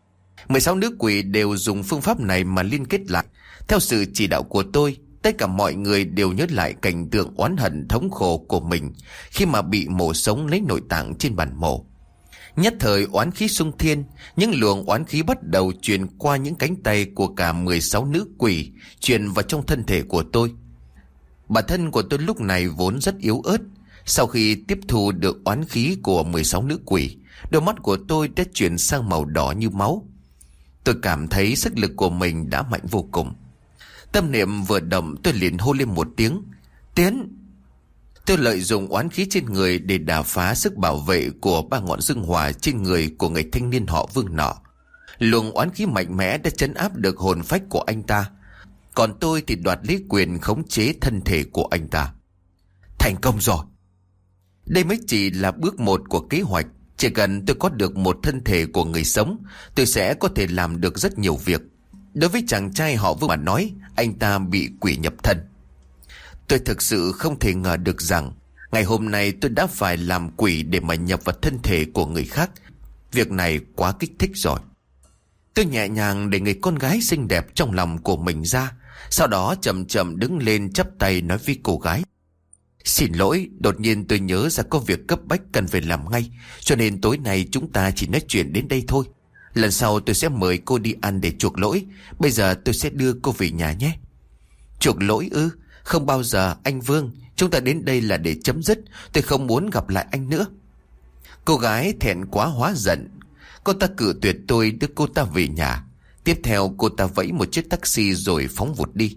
S1: 16 nữ quỷ đều dùng phương pháp này mà liên kết lại. Theo sự chỉ đạo của tôi, tất cả mọi người đều nhớ lại cảnh tượng oán hận thống khổ của mình khi mà bị mổ sống lấy nội tạng trên bàn mổ. Nhất thời oán khí xung thiên, những luồng oán khí bắt đầu truyền qua những cánh tay của cả 16 nữ quỷ, truyền vào trong thân thể của tôi. Bản thân của tôi lúc này vốn rất yếu ớt. Sau khi tiếp thu được oán khí của 16 nữ quỷ, đôi mắt của tôi đã chuyển sang màu đỏ như máu. Tôi cảm thấy sức lực của mình đã mạnh vô cùng. Tâm niệm vừa động, tôi liền hô lên một tiếng, tiến. Tôi lợi dụng oán khí trên người để đả phá sức bảo vệ của 3 ngọn dương hỏa trên người của người thanh niên họ Vương nọ. Luồng oán khí mạnh mẽ đã trấn áp được hồn phách của anh ta, còn tôi thì đoạt lấy quyền khống chế thân thể của anh ta. Thành công rồi. Đây mới chỉ là bước 1 của kế hoạch. Chỉ cần tôi có được một thân thể của người sống, tôi sẽ có thể làm được rất nhiều việc. Đối với chàng trai họ Vương mà nói, anh ta bị quỷ nhập thân. Tôi thực sự không thể ngờ được rằng ngày hôm nay tôi đã phải làm quỷ để mà nhập vào thân thể của người khác. Việc này quá kích thích rồi. Tôi nhẹ nhàng để người con gái xinh đẹp trong lòng của mình ra, sau đó chậm chậm đứng lên chắp tay nói với cô gái: Xin lỗi, đột nhiên tôi nhớ ra có việc cấp bách cần phải làm ngay, cho nên tối nay chúng ta chỉ nói chuyện đến đây thôi. Lần sau tôi sẽ mời cô đi ăn để chuộc lỗi. Bây giờ tôi sẽ đưa cô về nhà nhé. Chuộc lỗi ư? Không bao giờ anh Vương. Chúng ta đến đây là để chấm dứt. Tôi không muốn gặp lại anh nữa. Cô gái thẹn quá hóa giận. Cô ta cự tuyệt tôi đưa cô ta về nhà. Tiếp theo cô ta vẫy một chiếc taxi rồi phóng vụt đi.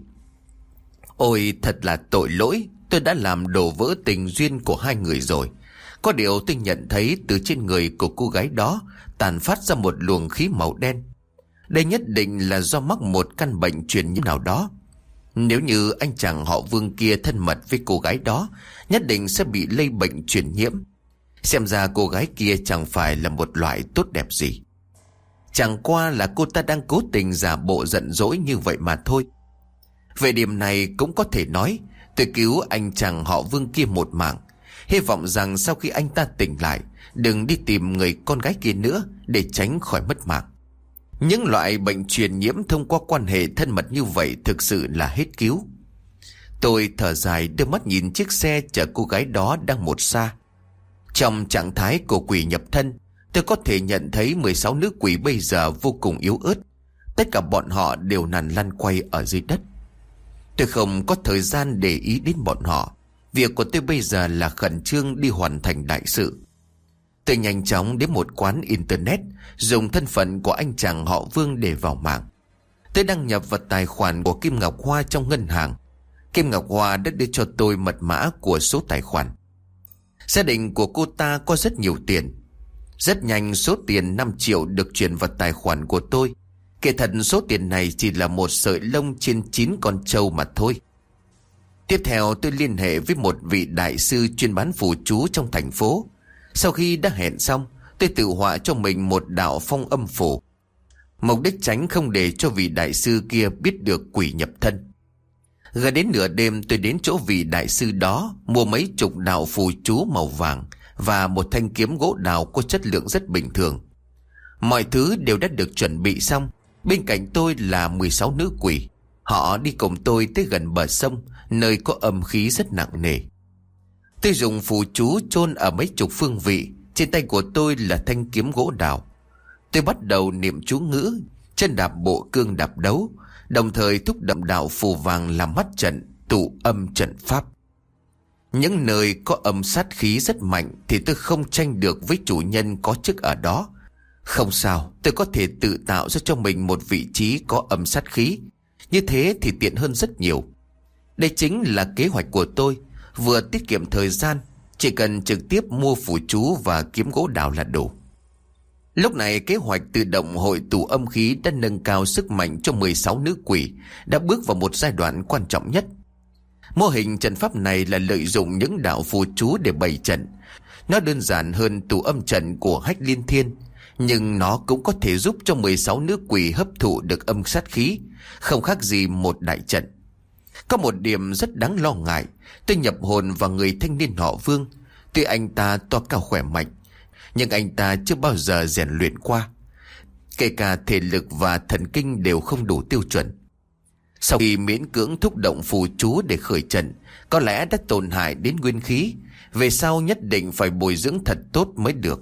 S1: Ôi thật là tội lỗi. Tôi đã làm đổ vỡ tình duyên của hai người rồi. Có điều tôi nhận thấy từ trên người của cô gái đó tàn phát ra một luồng khí màu đen. Đây nhất định là do mắc một căn bệnh truyền nhiễm nào đó. Nếu như anh chàng họ Vương kia thân mật với cô gái đó, nhất định sẽ bị lây bệnh truyền nhiễm. Xem ra cô gái kia chẳng phải là một loại tốt đẹp gì. Chẳng qua là cô ta đang cố tình giả bộ giận dỗi như vậy mà thôi. Về điểm này cũng có thể nói tôi cứu anh chàng họ Vương kia một mạng, hy vọng rằng sau khi anh ta tỉnh lại đừng đi tìm người con gái kia nữa để tránh khỏi mất mạng. Những loại bệnh truyền nhiễm thông qua quan hệ thân mật như vậy thực sự là hết cứu. Tôi thở dài đưa mắt nhìn chiếc xe chở cô gái đó đang một xa. Trong trạng thái của quỷ nhập thân, tôi có thể nhận thấy 16 nữ quỷ bây giờ vô cùng yếu ớt. Tất cả bọn họ đều nằm lăn quay ở dưới đất. Tôi không có thời gian để ý đến bọn họ. Việc của tôi bây giờ là khẩn trương đi hoàn thành đại sự. Tôi nhanh chóng đến một quán internet, dùng thân phận của anh chàng họ Vương để vào mạng. Tôi đăng nhập vào tài khoản của Kim Ngọc Hoa trong ngân hàng. Kim Ngọc Hoa đã đưa cho tôi mật mã của số tài khoản. Gia đình của cô ta có rất nhiều tiền. Rất nhanh số tiền 5 triệu được chuyển vào tài khoản của tôi. Kể thật số tiền này chỉ là một sợi lông trên 9 con trâu mà thôi. Tiếp theo tôi liên hệ với một vị đại sư chuyên bán phù chú trong thành phố. Sau khi đã hẹn xong, tôi tự họa cho mình một đạo phong âm phù. Mục đích tránh không để cho vị đại sư kia biết được quỷ nhập thân. Gần đến nửa đêm tôi đến chỗ vị đại sư đó, mua mấy chục đạo phù chú màu vàng và một thanh kiếm gỗ đào có chất lượng rất bình thường. Mọi thứ đều đã được chuẩn bị xong. Bên cạnh tôi là 16 nữ quỷ. Họ đi cùng tôi tới gần bờ sông, nơi có âm khí rất nặng nề. Tôi dùng phù chú chôn ở mấy chục phương vị. Trên tay của tôi là thanh kiếm gỗ đào. Tôi bắt đầu niệm chú ngữ, chân đạp bộ cương đạp đấu, đồng thời thúc động đạo phù vàng làm mắt trận, tụ âm trận pháp. Những nơi có âm sát khí rất mạnh thì tôi không tranh được với chủ nhân có chức ở đó. Không sao, tôi có thể tự tạo ra cho mình một vị trí có âm sát khí. Như thế thì tiện hơn rất nhiều. Đây chính là kế hoạch của tôi, vừa tiết kiệm thời gian, chỉ cần trực tiếp mua phù chú và kiếm gỗ đào là đủ. Lúc này kế hoạch tự động hội tụ âm khí đã nâng cao sức mạnh cho 16 nữ quỷ, đã bước vào một giai đoạn quan trọng nhất. Mô hình trận pháp này là lợi dụng những đạo phù chú để bày trận. Nó đơn giản hơn tụ âm trận của Hách Liên Thiên, nhưng nó cũng có thể giúp cho 16 nữ quỷ hấp thụ được âm sát khí, không khác gì một đại trận. Có một điểm rất đáng lo ngại, tôi nhập hồn vào người thanh niên họ Vương. Tuy anh ta to cao khỏe mạnh, nhưng anh ta chưa bao giờ rèn luyện qua. Kể cả thể lực và thần kinh đều không đủ tiêu chuẩn. Sau khi miễn cưỡng thúc động phù chú để khởi trận, có lẽ đã tổn hại đến nguyên khí. Về sau nhất định phải bồi dưỡng thật tốt mới được.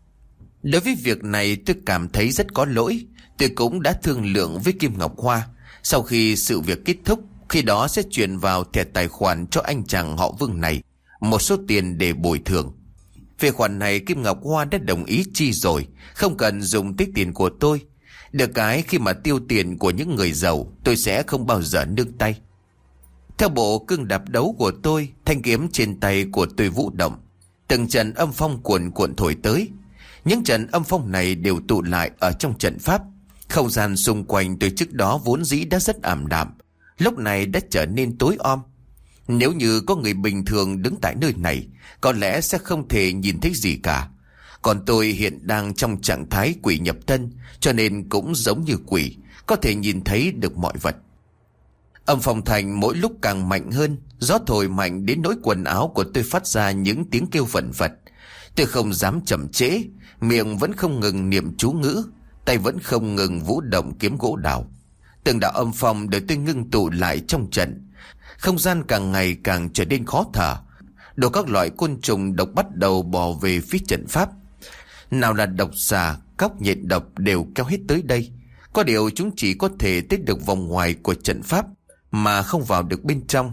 S1: Đối với việc này tôi cảm thấy rất có lỗi. Tôi cũng đã thương lượng với Kim Ngọc Hoa. Sau khi sự việc kết thúc, khi đó sẽ chuyển vào thẻ tài khoản cho anh chàng họ Vương này một số tiền để bồi thường. Về khoản này Kim Ngọc Hoa đã đồng ý chi rồi, không cần dùng tích tiền của tôi. Được cái khi mà tiêu tiền của những người giàu, tôi sẽ không bao giờ nương tay. Theo bộ cương đạp đấu của tôi, thanh kiếm trên tay của tôi vũ động. Từng trận âm phong cuồn cuộn thổi tới. Những trận âm phong này đều tụ lại ở trong trận pháp. Không gian xung quanh từ trước đó vốn dĩ đã rất ảm đạm, lúc này đã trở nên tối om. Nếu như có người bình thường đứng tại nơi này, có lẽ sẽ không thể nhìn thấy gì cả. Còn tôi hiện đang trong trạng thái quỷ nhập thân, cho nên cũng giống như quỷ, có thể nhìn thấy được mọi vật. Âm phong thành mỗi lúc càng mạnh hơn, gió thổi mạnh đến nỗi quần áo của tôi phát ra những tiếng kêu vẩn vật. Tôi không dám chậm trễ, miệng vẫn không ngừng niệm chú ngữ, tay vẫn không ngừng vũ động kiếm gỗ đào. Từng đạo âm phong được tôi ngưng tụ lại trong trận. Không gian càng ngày càng trở nên khó thở. Đồ các loại côn trùng độc bắt đầu bò về phía trận pháp. Nào là độc xà, cóc nhện độc đều kéo hết tới đây. Có điều chúng chỉ có thể tới được vòng ngoài của trận pháp, mà không vào được bên trong.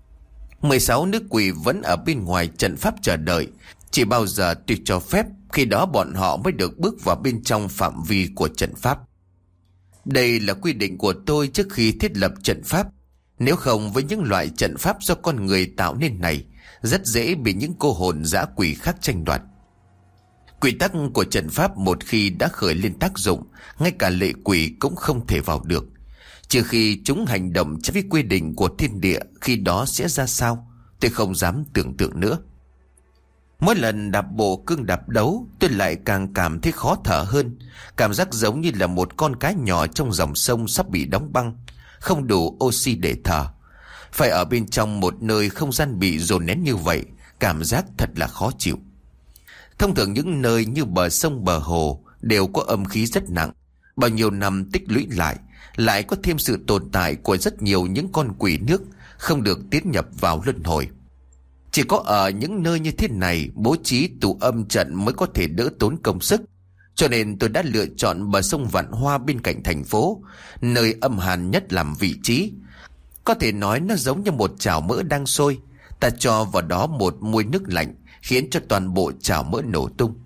S1: 16 nữ quỷ vẫn ở bên ngoài trận pháp chờ đợi. Chỉ bao giờ tôi cho phép, khi đó bọn họ mới được bước vào bên trong phạm vi của trận pháp. Đây là quy định của tôi trước khi thiết lập trận pháp. Nếu không, với những loại trận pháp do con người tạo nên này, rất dễ bị những cô hồn dã quỷ khác tranh đoạt. Quy tắc của trận pháp một khi đã khởi lên tác dụng, ngay cả lệ quỷ cũng không thể vào được. Trừ khi chúng hành động trái với quy định của thiên địa, khi đó sẽ ra sao, tôi không dám tưởng tượng nữa. Mỗi lần đạp bộ cương đạp đấu, tôi lại càng cảm thấy khó thở hơn. Cảm giác giống như là một con cá nhỏ trong dòng sông sắp bị đóng băng, không đủ oxy để thở. Phải ở bên trong một nơi không gian bị dồn nén như vậy, cảm giác thật là khó chịu. Thông thường những nơi như bờ sông bờ hồ đều có âm khí rất nặng. Bao nhiêu năm tích lũy lại có thêm sự tồn tại của rất nhiều những con quỷ nước không được tiến nhập vào luân hồi. Chỉ có ở những nơi như thế này bố trí tụ âm trận mới có thể đỡ tốn công sức. Cho nên tôi đã lựa chọn bờ sông Vạn Hoa bên cạnh thành phố, nơi âm hàn nhất làm vị trí. Có thể nói nó giống như một chảo mỡ đang sôi. Ta cho vào đó một muôi nước lạnh, khiến cho toàn bộ chảo mỡ nổ tung.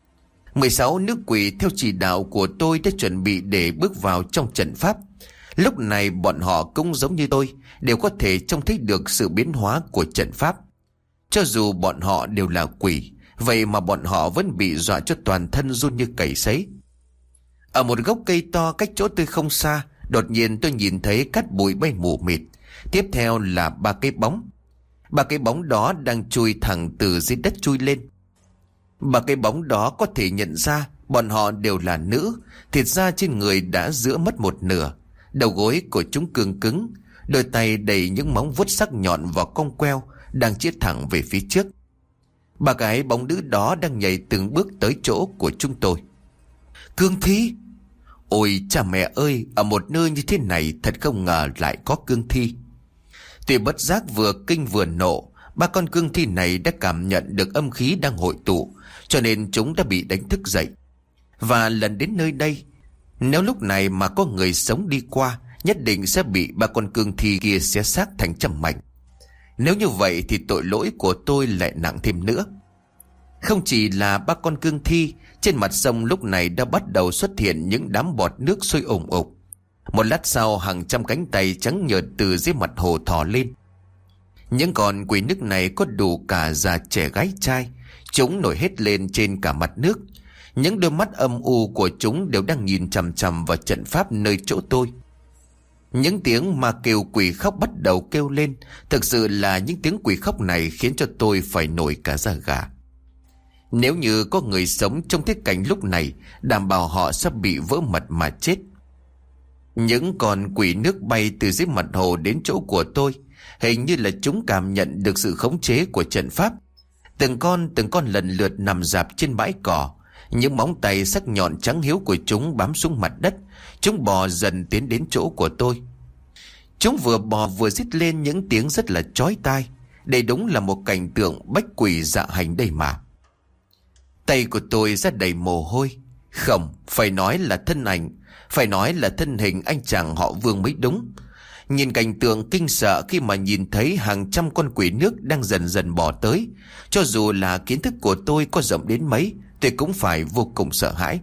S1: 16 nữ quỷ theo chỉ đạo của tôi đã chuẩn bị để bước vào trong trận pháp. Lúc này bọn họ cũng giống như tôi, đều có thể trông thấy được sự biến hóa của trận pháp. Cho dù bọn họ đều là quỷ, vậy mà bọn họ vẫn bị dọa cho toàn thân run như cầy sấy. Ở một gốc cây to cách chỗ tôi không xa, đột nhiên tôi nhìn thấy cát bụi bay mù mịt. Tiếp theo là 3 cái bóng. 3 cái bóng đó đang chui thẳng từ dưới đất chui lên. 3 cái bóng đó có thể nhận ra bọn họ đều là nữ. Thịt da trên người đã rữa mất một nửa. Đầu gối của chúng cứng cứng, đôi tay đầy những móng vuốt sắc nhọn và cong queo đang chĩa thẳng về phía trước. 3 cái bóng nữ đó đang nhảy từng bước tới chỗ của chúng tôi. Cương thi! Ôi cha mẹ ơi, ở một nơi như thế này thật không ngờ lại có cương thi. Tuy bất giác vừa kinh vừa nộ, 3 con cương thi này đã cảm nhận được âm khí đang hội tụ, cho nên chúng đã bị đánh thức dậy. Và lần đến nơi đây, nếu lúc này mà có người sống đi qua, nhất định sẽ bị 3 con cương thi kia xé xác thành trăm mảnh. Nếu như vậy thì tội lỗi của tôi lại nặng thêm nữa. Không chỉ là 3 con cương thi, trên mặt sông lúc này đã bắt đầu xuất hiện những đám bọt nước sôi ủng ục. Một lát sau, hàng trăm cánh tay trắng nhợt từ dưới mặt hồ thò lên. Những con quỷ nước này có đủ cả già trẻ gái trai. Chúng nổi hết lên trên cả mặt nước. Những đôi mắt âm u của chúng đều đang nhìn chằm chằm vào trận pháp nơi chỗ tôi. Những tiếng ma kêu quỷ khóc bắt đầu kêu lên. Thực sự là những tiếng quỷ khóc này khiến cho tôi phải nổi cả da gà. Nếu như có người sống trong thế cảnh lúc này, đảm bảo họ sắp bị vỡ mật mà chết. Những con quỷ nước bay từ dưới mặt hồ đến chỗ của tôi. Hình như là chúng cảm nhận được sự khống chế của trận pháp. Từng con lần lượt nằm rạp trên bãi cỏ. Những móng tay sắc nhọn trắng hiếu của chúng bám xuống mặt đất. Chúng bò dần tiến đến chỗ của tôi. Chúng vừa bò vừa rít lên những tiếng rất là chói tai. Đây đúng là một cảnh tượng bách quỷ dạ hành đây mà. Tay của tôi ra đầy mồ hôi. Không, phải nói là thân ảnh, phải nói là thân hình anh chàng họ Vương mới đúng. Nhìn cảnh tượng kinh sợ khi mà nhìn thấy hàng trăm con quỷ nước đang dần dần bò tới. Cho dù là kiến thức của tôi có rộng đến mấy, tôi cũng phải vô cùng sợ hãi.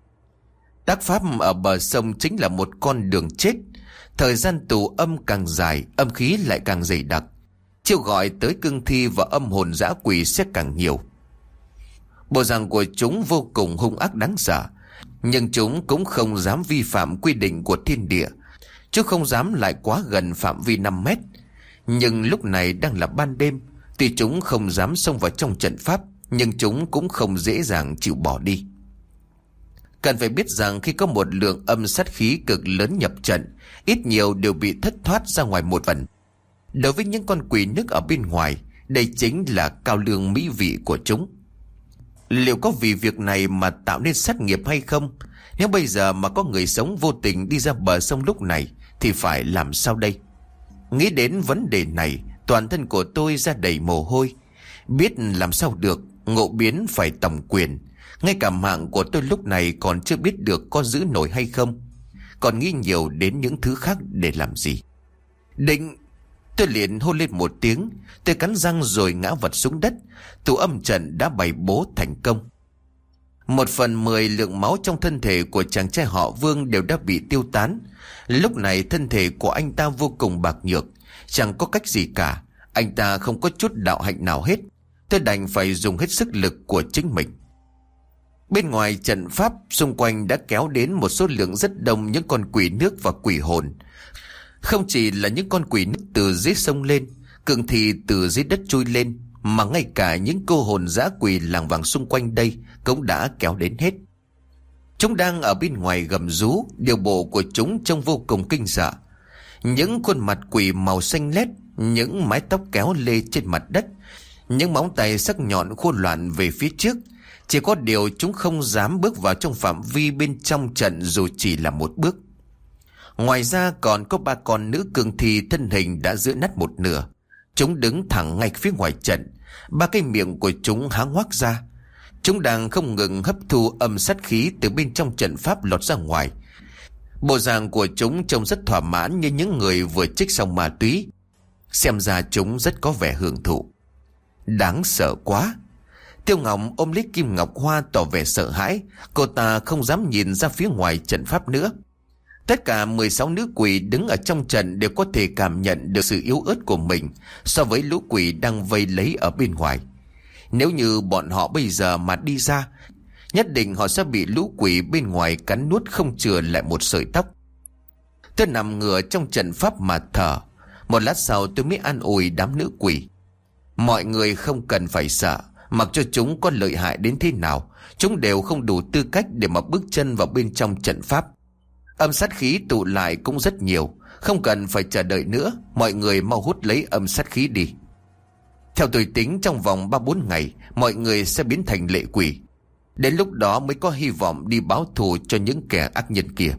S1: Tác pháp ở bờ sông chính là một con đường chết. Thời gian tù âm càng dài, âm khí lại càng dày đặc. Chiêu gọi tới cương thi và âm hồn dã quỷ sẽ càng nhiều. Bộ dạng của chúng vô cùng hung ác đáng sợ, nhưng chúng cũng không dám vi phạm quy định của thiên địa. Chúng không dám lại quá gần phạm vi 5 mét. Nhưng lúc này đang là ban đêm. Tuy chúng không dám xông vào trong trận pháp, nhưng chúng cũng không dễ dàng chịu bỏ đi. Cần phải biết rằng khi có một lượng âm sát khí cực lớn nhập trận, ít nhiều đều bị thất thoát ra ngoài một phần. Đối với những con quỷ nước ở bên ngoài, đây chính là cao lương mỹ vị của chúng. Liệu có vì việc này mà tạo nên sát nghiệp hay không? Nếu bây giờ mà có người sống vô tình đi ra bờ sông lúc này thì phải làm sao đây? Nghĩ đến vấn đề này, toàn thân của tôi ra đầy mồ hôi. Biết làm sao được, ngộ biến phải tòng quyền. Ngay cả mạng của tôi lúc này còn chưa biết được có giữ nổi hay không. Còn nghĩ nhiều đến những thứ khác để làm gì. Định! Tôi liền hô lên một tiếng. Tôi cắn răng rồi ngã vật xuống đất. Tụ âm trận đã bày bố thành công. 1/10 lượng máu trong thân thể của chàng trai họ Vương đều đã bị tiêu tán. Lúc này thân thể của anh ta vô cùng bạc nhược, chẳng có cách gì cả. Anh ta không có chút đạo hạnh nào hết. Tôi đành phải dùng hết sức lực của chính mình. Bên ngoài trận pháp xung quanh đã kéo đến một số lượng rất đông những con quỷ nước và quỷ hồn. Không chỉ là những con quỷ nước từ dưới sông lên, cường thì từ dưới đất chui lên, mà ngay cả những cô hồn dã quỷ làng vàng xung quanh đây cũng đã kéo đến hết. Chúng đang ở bên ngoài gầm rú, điều bộ của chúng trông vô cùng kinh sợ. Những khuôn mặt quỷ màu xanh lét, những mái tóc kéo lê trên mặt đất, những móng tay sắc nhọn khô loạn về phía trước. Chỉ có điều chúng không dám bước vào trong phạm vi bên trong trận dù chỉ là một bước. Ngoài ra còn có 3 con nữ cương thi thân hình đã giữa nát một nửa. Chúng đứng thẳng ngay phía ngoài trận. 3 cái miệng của chúng há hoác ra. Chúng đang không ngừng hấp thu âm sát khí từ bên trong trận pháp lọt ra ngoài. Bộ dạng của chúng trông rất thỏa mãn như những người vừa trích xong ma túy. Xem ra chúng rất có vẻ hưởng thụ. Đáng sợ quá! Tiêu Ngọc ôm lấy Kim Ngọc Hoa tỏ vẻ sợ hãi. Cô ta không dám nhìn ra phía ngoài trận pháp nữa. Tất cả 16 nữ quỷ đứng ở trong trận đều có thể cảm nhận được sự yếu ớt của mình so với lũ quỷ đang vây lấy ở bên ngoài. Nếu như bọn họ bây giờ mà đi ra, nhất định họ sẽ bị lũ quỷ bên ngoài cắn nuốt không chừa lại một sợi tóc. Tôi nằm ngửa trong trận pháp mà thở. Một lát sau tôi mới an ủi đám nữ quỷ. Mọi người không cần phải sợ. Mặc cho chúng có lợi hại đến thế nào, chúng đều không đủ tư cách để mà bước chân vào bên trong trận pháp. Âm sát khí tụ lại cũng rất nhiều, không cần phải chờ đợi nữa. Mọi người mau hút lấy âm sát khí đi. Theo tôi tính trong vòng 3-4 ngày mọi người sẽ biến thành lệ quỷ. Đến lúc đó mới có hy vọng đi báo thù cho những kẻ ác nhân kia.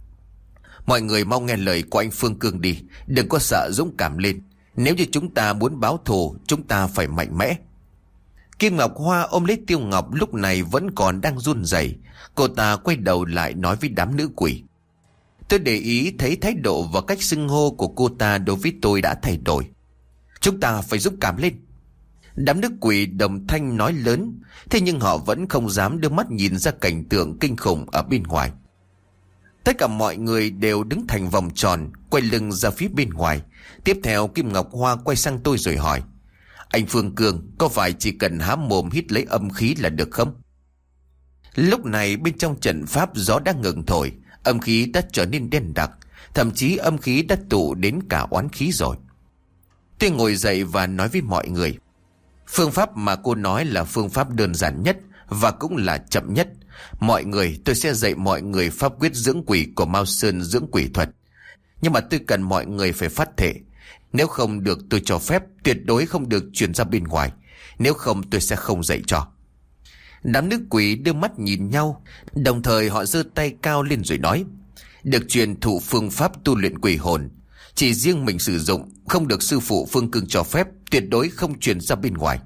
S1: Mọi người mau nghe lời của anh Phương Cương đi. Đừng có sợ, dũng cảm lên. Nếu như chúng ta muốn báo thù, chúng ta phải mạnh mẽ. Kim Ngọc Hoa ôm lấy Tiêu Ngọc lúc này vẫn còn đang run rẩy. Cô ta quay đầu lại nói với đám nữ quỷ. Tôi để ý thấy thái độ và cách xưng hô của cô ta đối với tôi đã thay đổi. Chúng ta phải dũng cảm lên. Đám nữ quỷ đồng thanh nói lớn. Thế nhưng họ vẫn không dám đưa mắt nhìn ra cảnh tượng kinh khủng ở bên ngoài. Tất cả mọi người đều đứng thành vòng tròn, quay lưng ra phía bên ngoài. Tiếp theo Kim Ngọc Hoa quay sang tôi rồi hỏi. Anh Phương Cương, có phải chỉ cần há mồm hít lấy âm khí là được không? Lúc này bên trong trận pháp gió đã ngừng thổi, âm khí đã trở nên đen đặc, thậm chí âm khí đã tụ đến cả oán khí rồi. Tôi ngồi dậy và nói với mọi người. Phương pháp mà cô nói là phương pháp đơn giản nhất và cũng là chậm nhất. Mọi người, tôi sẽ dạy mọi người pháp quyết dưỡng quỷ của Mao Sơn dưỡng quỷ thuật. Nhưng mà tôi cần mọi người phải phát thể. Nếu không được tôi cho phép, tuyệt đối không được truyền ra bên ngoài. Nếu không tôi sẽ không dạy cho. Đám nữ quỷ đưa mắt nhìn nhau, đồng thời họ giơ tay cao lên rồi nói. Được truyền thụ phương pháp tu luyện quỷ hồn, chỉ riêng mình sử dụng, không được sư phụ Phương Cương cho phép, tuyệt đối không truyền ra bên ngoài.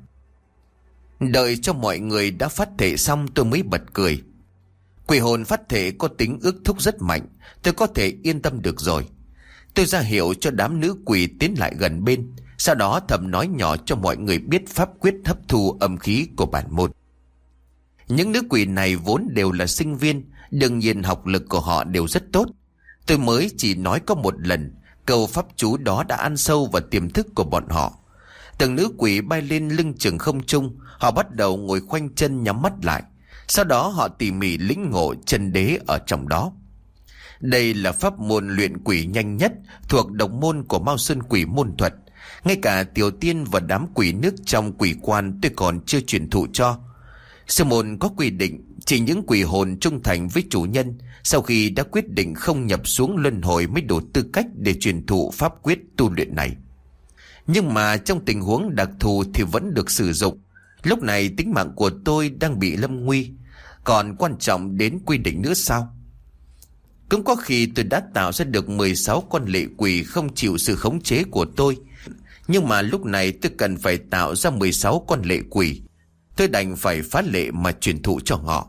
S1: Đợi cho mọi người đã phát thể xong tôi mới bật cười. Quỷ hồn phát thể có tính ước thúc rất mạnh, tôi có thể yên tâm được rồi. Tôi ra hiệu cho đám nữ quỷ tiến lại gần bên, sau đó thầm nói nhỏ cho mọi người biết pháp quyết hấp thu âm khí của bản môn. Những nữ quỷ này vốn đều là sinh viên, đương nhiên học lực của họ đều rất tốt. Tôi mới chỉ nói có một lần, câu pháp chú đó đã ăn sâu vào tiềm thức của bọn họ. Từng nữ quỷ bay lên lưng chừng không trung, họ bắt đầu ngồi khoanh chân nhắm mắt lại. Sau đó họ tỉ mỉ lĩnh ngộ chân đế ở trong đó. Đây là pháp môn luyện quỷ nhanh nhất thuộc độc môn của Mao Sơn Quỷ Môn Thuật, Ngay cả tiểu tiên và đám quỷ nước trong quỷ quan tôi còn chưa truyền thụ cho. Sư môn có quy định chỉ những quỷ hồn trung thành với chủ nhân sau khi đã quyết định không nhập xuống luân hồi mới đủ tư cách để truyền thụ pháp quyết tu luyện này. Nhưng mà trong tình huống đặc thù thì vẫn được sử dụng. Lúc này tính mạng của tôi đang bị lâm nguy, còn quan trọng đến quy định nữa sao? Cũng có khi tôi đã tạo ra được 16 con lệ quỷ không chịu sự khống chế của tôi, nhưng mà lúc này tôi cần phải tạo ra 16 con lệ quỷ. Tôi đành phải phá lệ mà truyền thụ cho họ.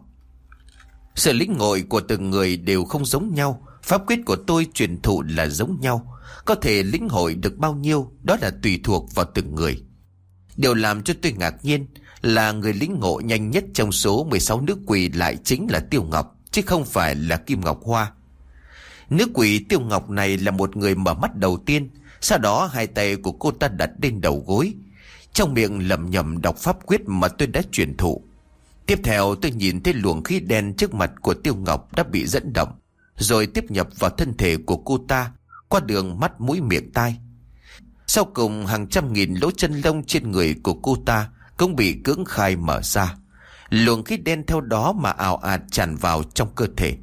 S1: Sự lĩnh ngộ của từng người đều không giống nhau. Pháp quyết của tôi truyền thụ là giống nhau. Có thể lĩnh hội được bao nhiêu đó là tùy thuộc vào từng người. Điều làm cho tôi ngạc nhiên là người lĩnh ngộ nhanh nhất trong số 16 nữ quỷ lại chính là Tiêu Ngọc, chứ không phải là Kim Ngọc Hoa. Nữ quỷ Tiêu Ngọc này là một người mở mắt đầu tiên. Sau đó hai tay của cô ta đặt lên đầu gối, trong miệng lẩm nhẩm đọc pháp quyết mà tôi đã truyền thụ. Tiếp theo tôi nhìn thấy luồng khí đen trước mặt của Tiêu Ngọc đã bị dẫn động, rồi tiếp nhập vào thân thể của cô ta qua đường mắt mũi miệng tai. Sau cùng hàng trăm nghìn lỗ chân lông trên người của cô ta cũng bị cưỡng khai mở ra. Luồng khí đen theo đó mà ào ạt tràn vào trong cơ thể.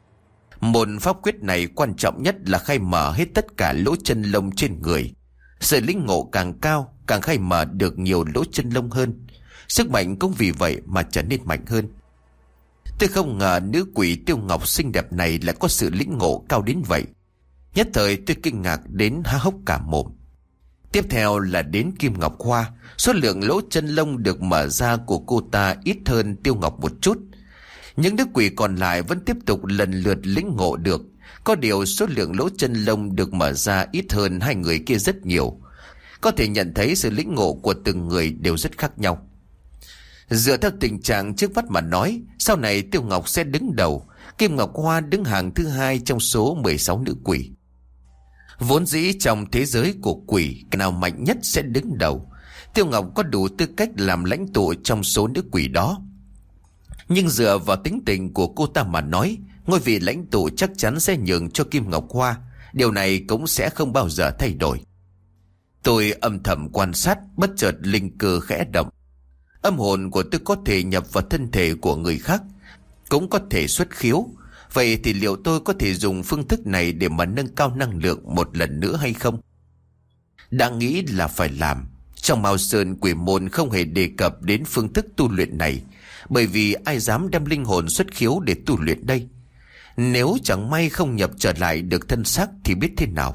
S1: Một pháp quyết này quan trọng nhất là khai mở hết tất cả lỗ chân lông trên người. Sự lĩnh ngộ càng cao, càng khai mở được nhiều lỗ chân lông hơn. Sức mạnh cũng vì vậy mà trở nên mạnh hơn. Tôi không ngờ nữ quỷ Tiêu Ngọc xinh đẹp này lại có sự lĩnh ngộ cao đến vậy. Nhất thời tôi kinh ngạc đến há hốc cả mồm. Tiếp theo là đến Kim Ngọc Hoa. Số lượng lỗ chân lông được mở ra của cô ta ít hơn Tiêu Ngọc một chút. Những nữ quỷ còn lại vẫn tiếp tục lần lượt lĩnh ngộ được. Có điều số lượng lỗ chân lông được mở ra ít hơn hai người kia rất nhiều. Có thể nhận thấy sự lĩnh ngộ của từng người đều rất khác nhau. Dựa theo tình trạng trước mắt mà nói, sau này Tiêu Ngọc sẽ đứng đầu, Kim Ngọc Hoa đứng hàng thứ hai trong số 16 nữ quỷ. Vốn dĩ trong thế giới của quỷ, cái nào mạnh nhất sẽ đứng đầu. Tiêu Ngọc có đủ tư cách làm lãnh tụ trong số nữ quỷ đó. Nhưng dựa vào tính tình của cô ta mà nói, ngôi vị lãnh tụ chắc chắn sẽ nhường cho Kim Ngọc Hoa. Điều này cũng sẽ không bao giờ thay đổi. Tôi âm thầm quan sát, bất chợt linh cơ khẽ động. Âm hồn của tôi có thể nhập vào thân thể của người khác, cũng có thể xuất khiếu. Vậy thì liệu tôi có thể dùng phương thức này để mà nâng cao năng lượng một lần nữa hay không? Đã nghĩ là phải làm. Trong Mao Sơn Quỷ Môn không hề đề cập đến phương thức tu luyện này, bởi vì ai dám đem linh hồn xuất khiếu để tu luyện đây? Nếu chẳng may không nhập trở lại được thân xác thì biết thế nào?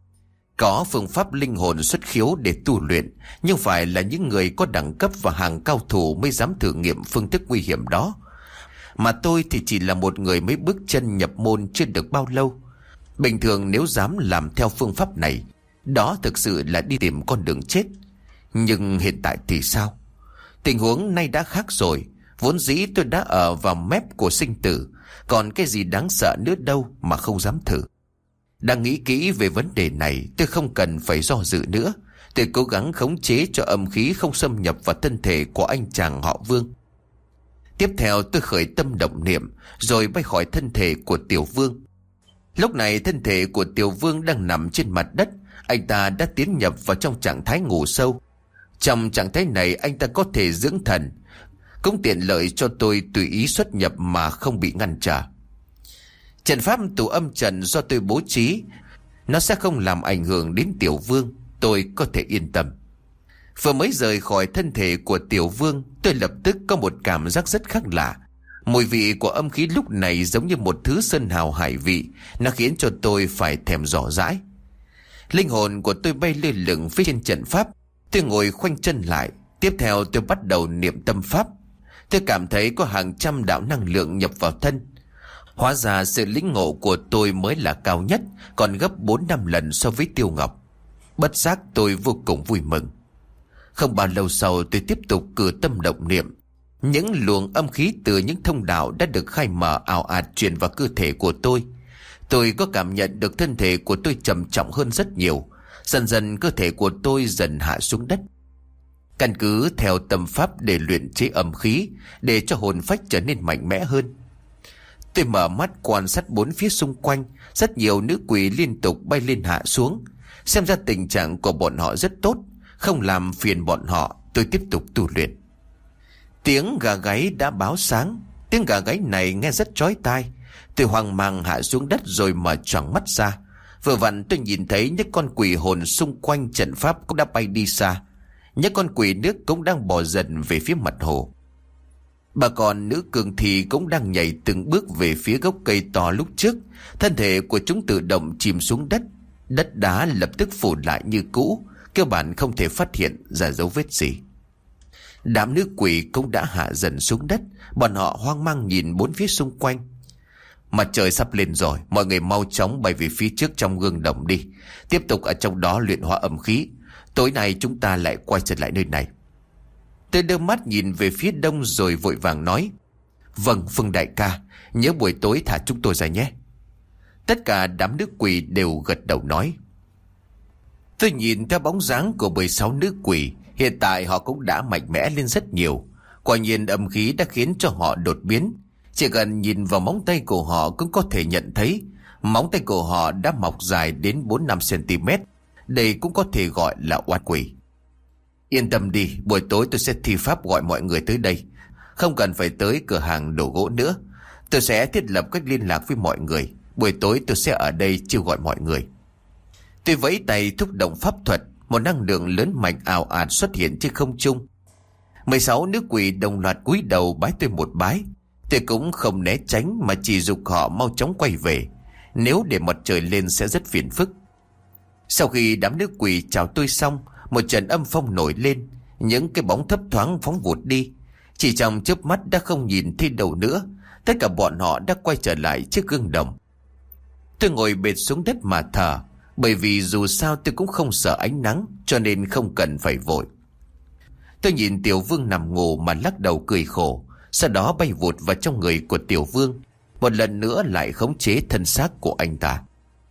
S1: Có phương pháp linh hồn xuất khiếu để tu luyện, nhưng phải là những người có đẳng cấp và hàng cao thủ mới dám thử nghiệm phương thức nguy hiểm đó. Mà tôi thì chỉ là một người mới bước chân nhập môn chưa được bao lâu. Bình thường nếu dám làm theo phương pháp này, đó thực sự là đi tìm con đường chết. Nhưng hiện tại thì sao? Tình huống nay đã khác rồi. Vốn dĩ tôi đã ở vào mép của sinh tử, còn cái gì đáng sợ nữa đâu mà không dám thử. Đang nghĩ kỹ về vấn đề này, tôi không cần phải do dự nữa. Tôi cố gắng khống chế cho âm khí không xâm nhập vào thân thể của anh chàng họ Vương. Tiếp theo tôi khởi tâm động niệm, rồi bay khỏi thân thể của Tiểu Vương. Lúc này thân thể của Tiểu Vương đang nằm trên mặt đất. Anh ta đã tiến nhập vào trong trạng thái ngủ sâu. Trong trạng thái này anh ta có thể dưỡng thần, cũng tiện lợi cho tôi tùy ý xuất nhập mà không bị ngăn trở. Trận pháp tụ âm trận do tôi bố trí, nó sẽ không làm ảnh hưởng đến Tiểu Vương, tôi có thể yên tâm. Vừa mới rời khỏi thân thể của Tiểu Vương, tôi lập tức có một cảm giác rất khác lạ. Mùi vị của âm khí lúc này giống như một thứ sơn hào hải vị, nó khiến cho tôi phải thèm dò dãi. Linh hồn của tôi bay lơ lửng phía trên trận pháp. Tôi ngồi khoanh chân lại. Tiếp theo tôi bắt đầu niệm tâm pháp. Tôi cảm thấy có hàng trăm đạo năng lượng nhập vào thân. Hóa ra sự lĩnh ngộ của tôi mới là cao nhất, còn gấp 4-5 lần so với Tiêu Ngọc. Bất giác tôi vô cùng vui mừng. Không bao lâu sau tôi tiếp tục cử tâm động niệm. Những luồng âm khí từ những thông đạo đã được khai mở ào ạt truyền vào cơ thể của tôi. Tôi có cảm nhận được thân thể của tôi trầm trọng hơn rất nhiều. Dần dần cơ thể của tôi dần hạ xuống đất. Căn cứ theo tâm pháp để luyện chế âm khí, để cho hồn phách trở nên mạnh mẽ hơn. Tôi mở mắt quan sát bốn phía xung quanh. Rất nhiều nữ quỷ liên tục bay lên hạ xuống. Xem ra tình trạng của bọn họ rất tốt. Không làm phiền bọn họ, tôi tiếp tục tu luyện. Tiếng gà gáy đã báo sáng. Tiếng gà gáy này nghe rất chói tai. Tôi hoang mang hạ xuống đất rồi mở choàng mắt ra. Vừa vặn tôi nhìn thấy những con quỷ hồn xung quanh trận pháp cũng đã bay đi xa. Những con quỷ nước cũng đang bò dần về phía mặt hồ. Bà con nữ cường thì cũng đang nhảy từng bước về phía gốc cây to lúc trước. Thân thể của chúng tự động chìm xuống đất. Đất đá lập tức phủ lại như cũ, cơ bản không thể phát hiện ra dấu vết gì. Đám nữ quỷ cũng đã hạ dần xuống đất. Bọn họ hoang mang nhìn bốn phía xung quanh. Mặt trời sắp lên rồi, mọi người mau chóng bay về phía trước trong gương đồng đi. Tiếp tục ở trong đó luyện hóa âm khí. Tối nay chúng ta lại quay trở lại nơi này. Tôi đưa mắt nhìn về phía đông rồi vội vàng nói: Vâng, Phương đại ca, nhớ buổi tối thả chúng tôi ra nhé. Tất cả đám nữ quỷ đều gật đầu nói. Tôi nhìn theo bóng dáng của 16 nữ quỷ. Hiện tại họ cũng đã mạnh mẽ lên rất nhiều. Quả nhiên âm khí đã khiến cho họ đột biến. Chỉ cần nhìn vào móng tay của họ cũng có thể nhận thấy móng tay của họ đã mọc dài đến 4-5 cm. Đây cũng có thể gọi là oan quỷ. Yên tâm đi, buổi tối tôi sẽ thi pháp gọi mọi người tới đây. Không cần phải tới cửa hàng đồ gỗ nữa. Tôi sẽ thiết lập cách liên lạc với mọi người. Buổi tối tôi sẽ ở đây chiêu gọi mọi người. Tôi vẫy tay thúc động pháp thuật. Một năng lượng lớn mạnh ào ạt xuất hiện trên không trung. 16 nữ quỷ đồng loạt cúi đầu bái tôi một bái. Tôi cũng không né tránh mà chỉ giục họ mau chóng quay về. Nếu để mặt trời lên sẽ rất phiền phức. Sau khi đám nữ quỷ chào tôi xong, một trận âm phong nổi lên. Những cái bóng thấp thoáng phóng vụt đi. Chỉ trong chớp mắt đã không nhìn thấy đâu nữa. Tất cả bọn họ đã quay trở lại chiếc gương đồng. Tôi ngồi bệt xuống đất mà thở. Bởi vì dù sao tôi cũng không sợ ánh nắng, cho nên không cần phải vội. Tôi nhìn Tiểu Vương nằm ngủ mà lắc đầu cười khổ. Sau đó bay vụt vào trong người của Tiểu Vương. Một lần nữa lại khống chế thân xác của anh ta.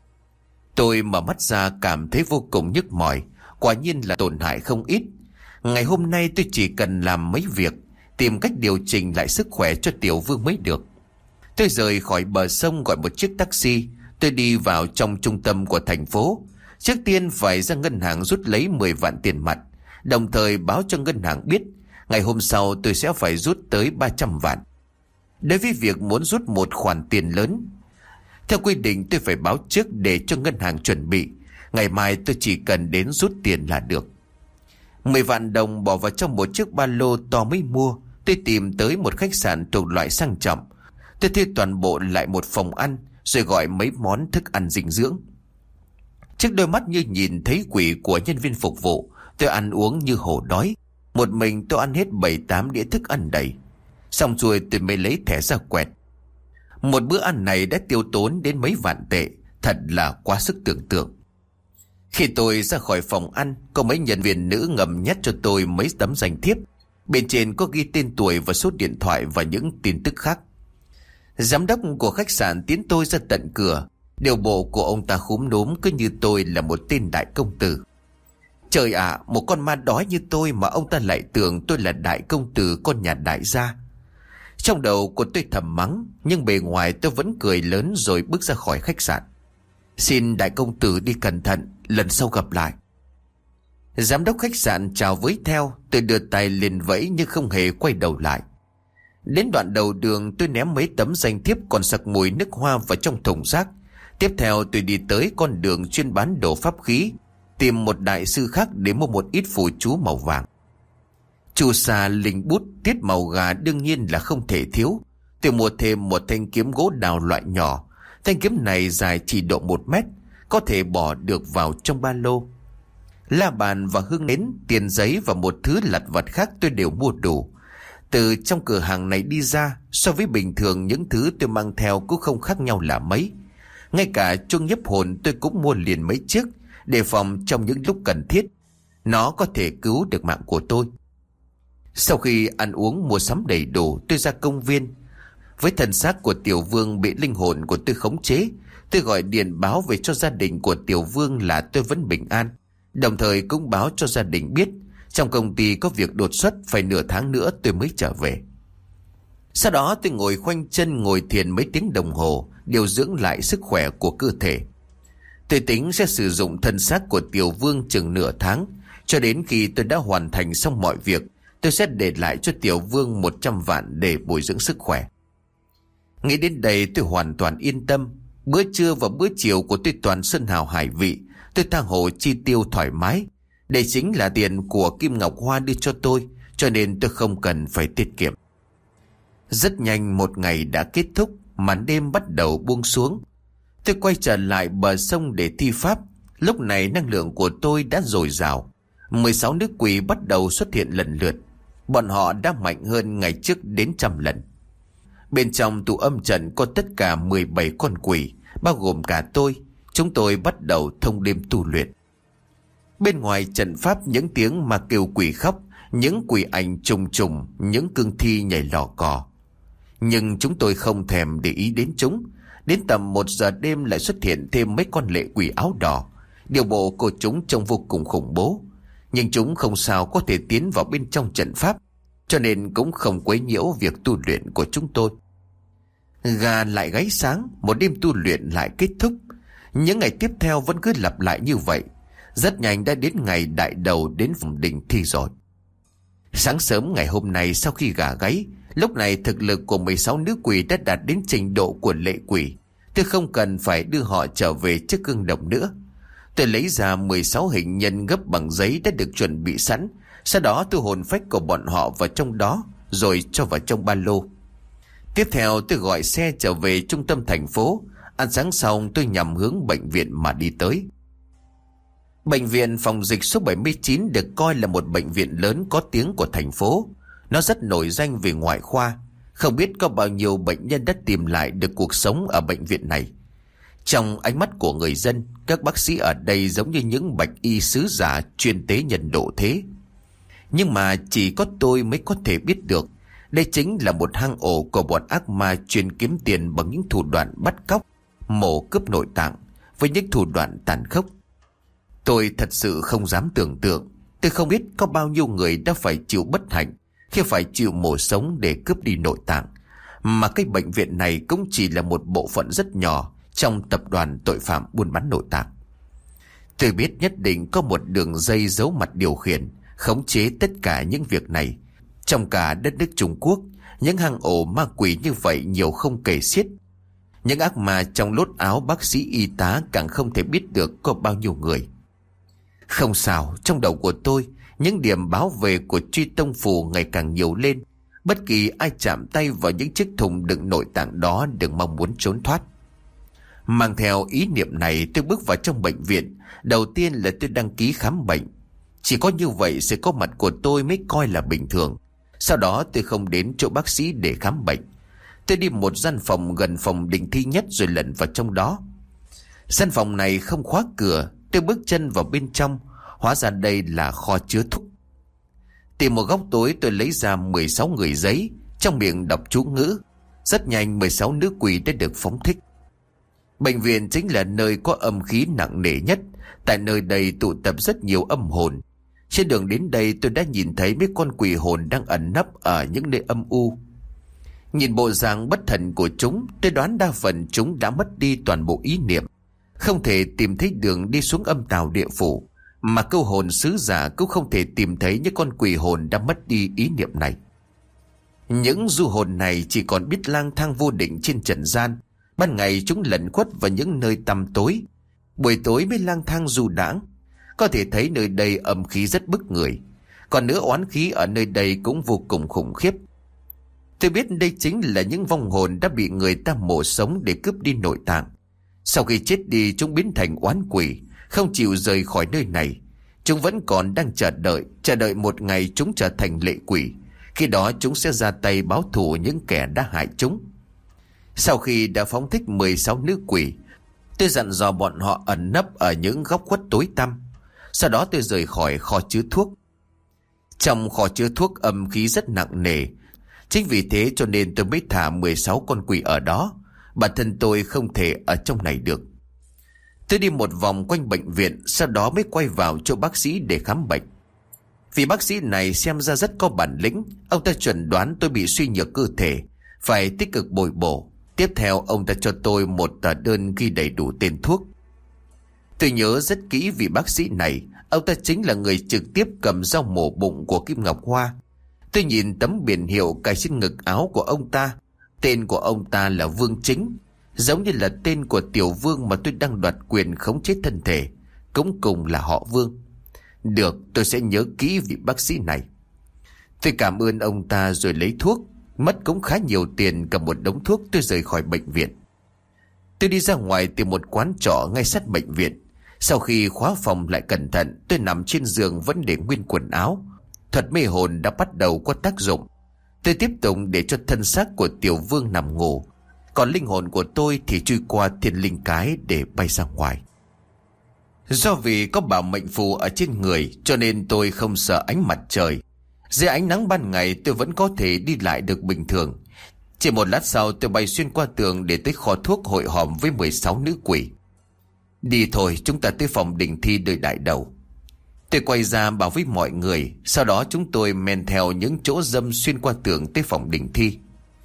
S1: Tôi mở mắt ra cảm thấy vô cùng nhức mỏi. Quả nhiên là tổn hại không ít. Ngày hôm nay tôi chỉ cần làm mấy việc, tìm cách điều chỉnh lại sức khỏe cho Tiểu Vương mới được. Tôi rời khỏi bờ sông gọi một chiếc taxi. Tôi đi vào trong trung tâm của thành phố. Trước tiên phải ra ngân hàng rút lấy 10 vạn tiền mặt. Đồng thời báo cho ngân hàng biết ngày hôm sau tôi sẽ phải rút tới 300 vạn. Đối với việc muốn rút một khoản tiền lớn, theo quy định tôi phải báo trước để cho ngân hàng chuẩn bị. Ngày mai tôi chỉ cần đến rút tiền là được. 10 vạn đồng bỏ vào trong một chiếc ba lô to mới mua. Tôi tìm tới một khách sạn thuộc loại sang trọng. Tôi thuê toàn bộ lại một phòng ăn, rồi gọi mấy món thức ăn dinh dưỡng. Trước đôi mắt như nhìn thấy quỷ của nhân viên phục vụ, tôi ăn uống như hổ đói. Một mình tôi ăn hết 7-8 đĩa thức ăn đầy. Xong rồi tôi mới lấy thẻ ra quẹt. Một bữa ăn này đã tiêu tốn đến mấy vạn tệ. Thật là quá sức tưởng tượng. Khi tôi ra khỏi phòng ăn, có mấy nhân viên nữ ngầm nhét cho tôi mấy tấm danh thiếp. Bên trên có ghi tên tuổi và số điện thoại và những tin tức khác. Giám đốc của khách sạn tiến tôi ra tận cửa. Điều bộ của ông ta khúm núm cứ như tôi là một tên đại công tử. Trời ạ, một con ma đói như tôi mà ông ta lại tưởng tôi là đại công tử con nhà đại gia. Trong đầu của tôi thầm mắng, nhưng bề ngoài tôi vẫn cười lớn rồi bước ra khỏi khách sạn. Xin đại công tử đi cẩn thận, lần sau gặp lại. Giám đốc khách sạn chào với theo. Tôi đưa tay liền vẫy nhưng không hề quay đầu lại. Đến đoạn đầu đường tôi ném mấy tấm danh thiếp còn sặc mùi nước hoa vào trong thùng rác. Tiếp theo tôi đi tới con đường chuyên bán đồ pháp khí, tìm một đại sư khác để mua một ít phù chú màu vàng. Chu sa, linh bút, tiết màu gà đương nhiên là không thể thiếu. Tôi mua thêm một thanh kiếm gỗ đào loại nhỏ. Thanh kiếm này dài chỉ độ 1 mét, có thể bỏ được vào trong ba lô. La bàn và hương nến, tiền giấy và một thứ lặt vặt khác tôi đều mua đủ. Từ trong cửa hàng này đi ra, so với bình thường những thứ tôi mang theo cũng không khác nhau là mấy. Ngay cả chuông nhiếp hồn tôi cũng mua liền mấy chiếc, đề phòng trong những lúc cần thiết. Nó có thể cứu được mạng của tôi. Sau khi ăn uống mua sắm đầy đủ, tôi ra công viên. Với thân xác của Tiểu Vương bị linh hồn của tôi khống chế, tôi gọi điện báo về cho gia đình của Tiểu Vương là tôi vẫn bình an. Đồng thời cũng báo cho gia đình biết trong công ty có việc đột xuất, phải nửa tháng nữa tôi mới trở về. Sau đó tôi ngồi khoanh chân ngồi thiền mấy tiếng đồng hồ, điều dưỡng lại sức khỏe của cơ thể. Tôi tính sẽ sử dụng thân xác của Tiểu Vương chừng nửa tháng. Cho đến khi tôi đã hoàn thành xong mọi việc, tôi sẽ để lại cho Tiểu Vương 100 vạn để bồi dưỡng sức khỏe. Nghĩ đến đây tôi hoàn toàn yên tâm. Bữa trưa và bữa chiều của tôi toàn sơn hào hải vị. Tôi tha hồ chi tiêu thoải mái. Đây chính là tiền của Kim Ngọc Hoa đưa cho tôi, cho nên tôi không cần phải tiết kiệm. Rất nhanh một ngày đã kết thúc, màn đêm bắt đầu buông xuống. Tôi quay trở lại bờ sông để thi pháp. Lúc này năng lượng của tôi đã dồi dào. 16 nữ quỷ bắt đầu xuất hiện lần lượt. Bọn họ đã mạnh hơn ngày trước đến 100 lần. Bên trong tụ âm trận có tất cả 17 con quỷ, bao gồm cả tôi. Chúng tôi bắt đầu thông đêm tu luyện. Bên ngoài trận pháp những tiếng ma kêu quỷ khóc, những quỷ ảnh trùng trùng, những cương thi nhảy lò cò. Nhưng chúng tôi không thèm để ý đến chúng. Đến tầm 1 giờ đêm lại xuất hiện thêm mấy con lệ quỷ áo đỏ. Điều bộ của chúng trông vô cùng khủng bố. Nhưng chúng không sao có thể tiến vào bên trong trận pháp, cho nên cũng không quấy nhiễu việc tu luyện của chúng tôi. Gà lại gáy sáng, một đêm tu luyện lại kết thúc. Những ngày tiếp theo vẫn cứ lặp lại như vậy. Rất nhanh đã đến ngày đại đầu đến phòng đình thi rồi. Sáng sớm ngày hôm nay sau khi gà gáy, lúc này thực lực của 16 nữ quỷ đã đạt đến trình độ của lệ quỷ. Tôi không cần phải đưa họ trở về trước gương đồng nữa. Tôi lấy ra 16 hình nhân gấp bằng giấy đã được chuẩn bị sẵn. Sau đó tôi hồn phách của bọn họ vào trong đó, rồi cho vào trong ba lô. Tiếp theo tôi gọi xe trở về trung tâm thành phố. Ăn sáng xong tôi nhằm hướng bệnh viện mà đi tới. Bệnh viện phòng dịch số 79 được coi là một bệnh viện lớn có tiếng của thành phố. Nó rất nổi danh về ngoại khoa. Không biết có bao nhiêu bệnh nhân đã tìm lại được cuộc sống ở bệnh viện này. Trong ánh mắt của người dân, các bác sĩ ở đây giống như những bạch y sứ giả chuyên tế nhân độ thế. Nhưng mà chỉ có tôi mới có thể biết được, đây chính là một hang ổ của bọn ác ma chuyên kiếm tiền bằng những thủ đoạn bắt cóc, mổ cướp nội tạng với những thủ đoạn tàn khốc. Tôi thật sự không dám tưởng tượng. Tôi không biết có bao nhiêu người đã phải chịu bất hạnh khi phải chịu mổ sống để cướp đi nội tạng. Mà cái bệnh viện này cũng chỉ là một bộ phận rất nhỏ trong tập đoàn tội phạm buôn bán nội tạng. Tôi biết nhất định có một đường dây giấu mặt điều khiển, khống chế tất cả những việc này. Trong cả đất nước Trung Quốc, những hang ổ ma quỷ như vậy nhiều không kể xiết. Những ác ma trong lốt áo bác sĩ y tá càng không thể biết được có bao nhiêu người. Không sao, trong đầu của tôi, những điểm báo về của Truy Tông Phù ngày càng nhiều lên. Bất kỳ ai chạm tay vào những chiếc thùng đựng nội tạng đó đừng mong muốn trốn thoát. Mang theo ý niệm này tôi bước vào trong bệnh viện. Đầu tiên là tôi đăng ký khám bệnh. Chỉ có như vậy sự có mặt của tôi mới coi là bình thường. Sau đó tôi không đến chỗ bác sĩ để khám bệnh. Tôi đi một gian phòng gần phòng đình thi nhất rồi lẩn vào trong đó. Gian phòng này không khóa cửa. Tôi bước chân vào bên trong. Hóa ra đây là kho chứa thuốc. Tìm một góc tối tôi lấy ra 16 người giấy, trong miệng đọc chú ngữ. Rất nhanh 16 nữ quỷ đã được phóng thích. Bệnh viện chính là nơi có âm khí nặng nề nhất. Tại nơi đây tụ tập rất nhiều âm hồn. Trên đường đến đây tôi đã nhìn thấy mấy con quỷ hồn đang ẩn nấp ở những nơi âm u. Nhìn bộ dạng bất thần của chúng, tôi đoán đa phần chúng đã mất đi toàn bộ ý niệm, không thể tìm thấy đường đi xuống âm tào địa phủ. Mà câu hồn sứ giả cũng không thể tìm thấy những con quỷ hồn đã mất đi ý niệm này. Những du hồn này chỉ còn biết lang thang vô định trên trần gian. Ban ngày chúng lẩn khuất vào những nơi tăm tối, buổi tối mới lang thang du đãng. Có thể thấy nơi đây âm khí rất bức người. Còn nữa oán khí ở nơi đây cũng vô cùng khủng khiếp. Tôi biết đây chính là những vong hồn đã bị người ta mổ sống để cướp đi nội tạng. Sau khi chết đi chúng biến thành oán quỷ, không chịu rời khỏi nơi này. Chúng vẫn còn đang chờ đợi một ngày chúng trở thành lệ quỷ. Khi đó chúng sẽ ra tay báo thù những kẻ đã hại chúng. Sau khi đã phóng thích 16 nữ quỷ, tôi dặn dò bọn họ ẩn nấp ở những góc khuất tối tăm. Sau đó tôi rời khỏi kho chứa thuốc. Trong kho chứa thuốc âm khí rất nặng nề. Chính vì thế cho nên tôi mới thả 16 con quỷ ở đó. Bản thân tôi không thể ở trong này được. Tôi đi một vòng quanh bệnh viện, sau đó mới quay vào chỗ bác sĩ để khám bệnh. Vì bác sĩ này xem ra rất có bản lĩnh. Ông ta chuẩn đoán tôi bị suy nhược cơ thể, phải tích cực bồi bổ. Tiếp theo ông ta cho tôi một tờ đơn ghi đầy đủ tên thuốc. Tôi nhớ rất kỹ vị bác sĩ này. Ông ta chính là người trực tiếp cầm dao mổ bụng của Kim Ngọc Hoa. Tôi nhìn tấm biển hiệu cài trên ngực áo của ông ta. Tên của ông ta là Vương Chính, giống như là tên của tiểu vương mà tôi đang đoạt quyền khống chế thân thể, cũng cùng là họ Vương. Được, tôi sẽ nhớ kỹ vị bác sĩ này. Tôi cảm ơn ông ta rồi lấy thuốc. Mất cũng khá nhiều tiền, cầm một đống thuốc tôi rời khỏi bệnh viện. Tôi đi ra ngoài tìm một quán trọ ngay sát bệnh viện. Sau khi khóa phòng lại cẩn thận, tôi nằm trên giường vẫn để nguyên quần áo. Thuật mê hồn đã bắt đầu có tác dụng. Tôi tiếp tục để cho thân xác của tiểu vương nằm ngủ, còn linh hồn của tôi thì chui qua thiên linh cái để bay ra ngoài. Do vì có bảo mệnh phù ở trên người cho nên tôi không sợ ánh mặt trời. Dưới ánh nắng ban ngày tôi vẫn có thể đi lại được bình thường. Chỉ một lát sau tôi bay xuyên qua tường để tới kho thuốc hội họp với 16 nữ quỷ. Đi thôi, chúng ta tới phòng đình thi đời đại đầu. Tôi quay ra bảo với mọi người. Sau đó chúng tôi men theo những chỗ râm xuyên qua tường tới phòng đình thi.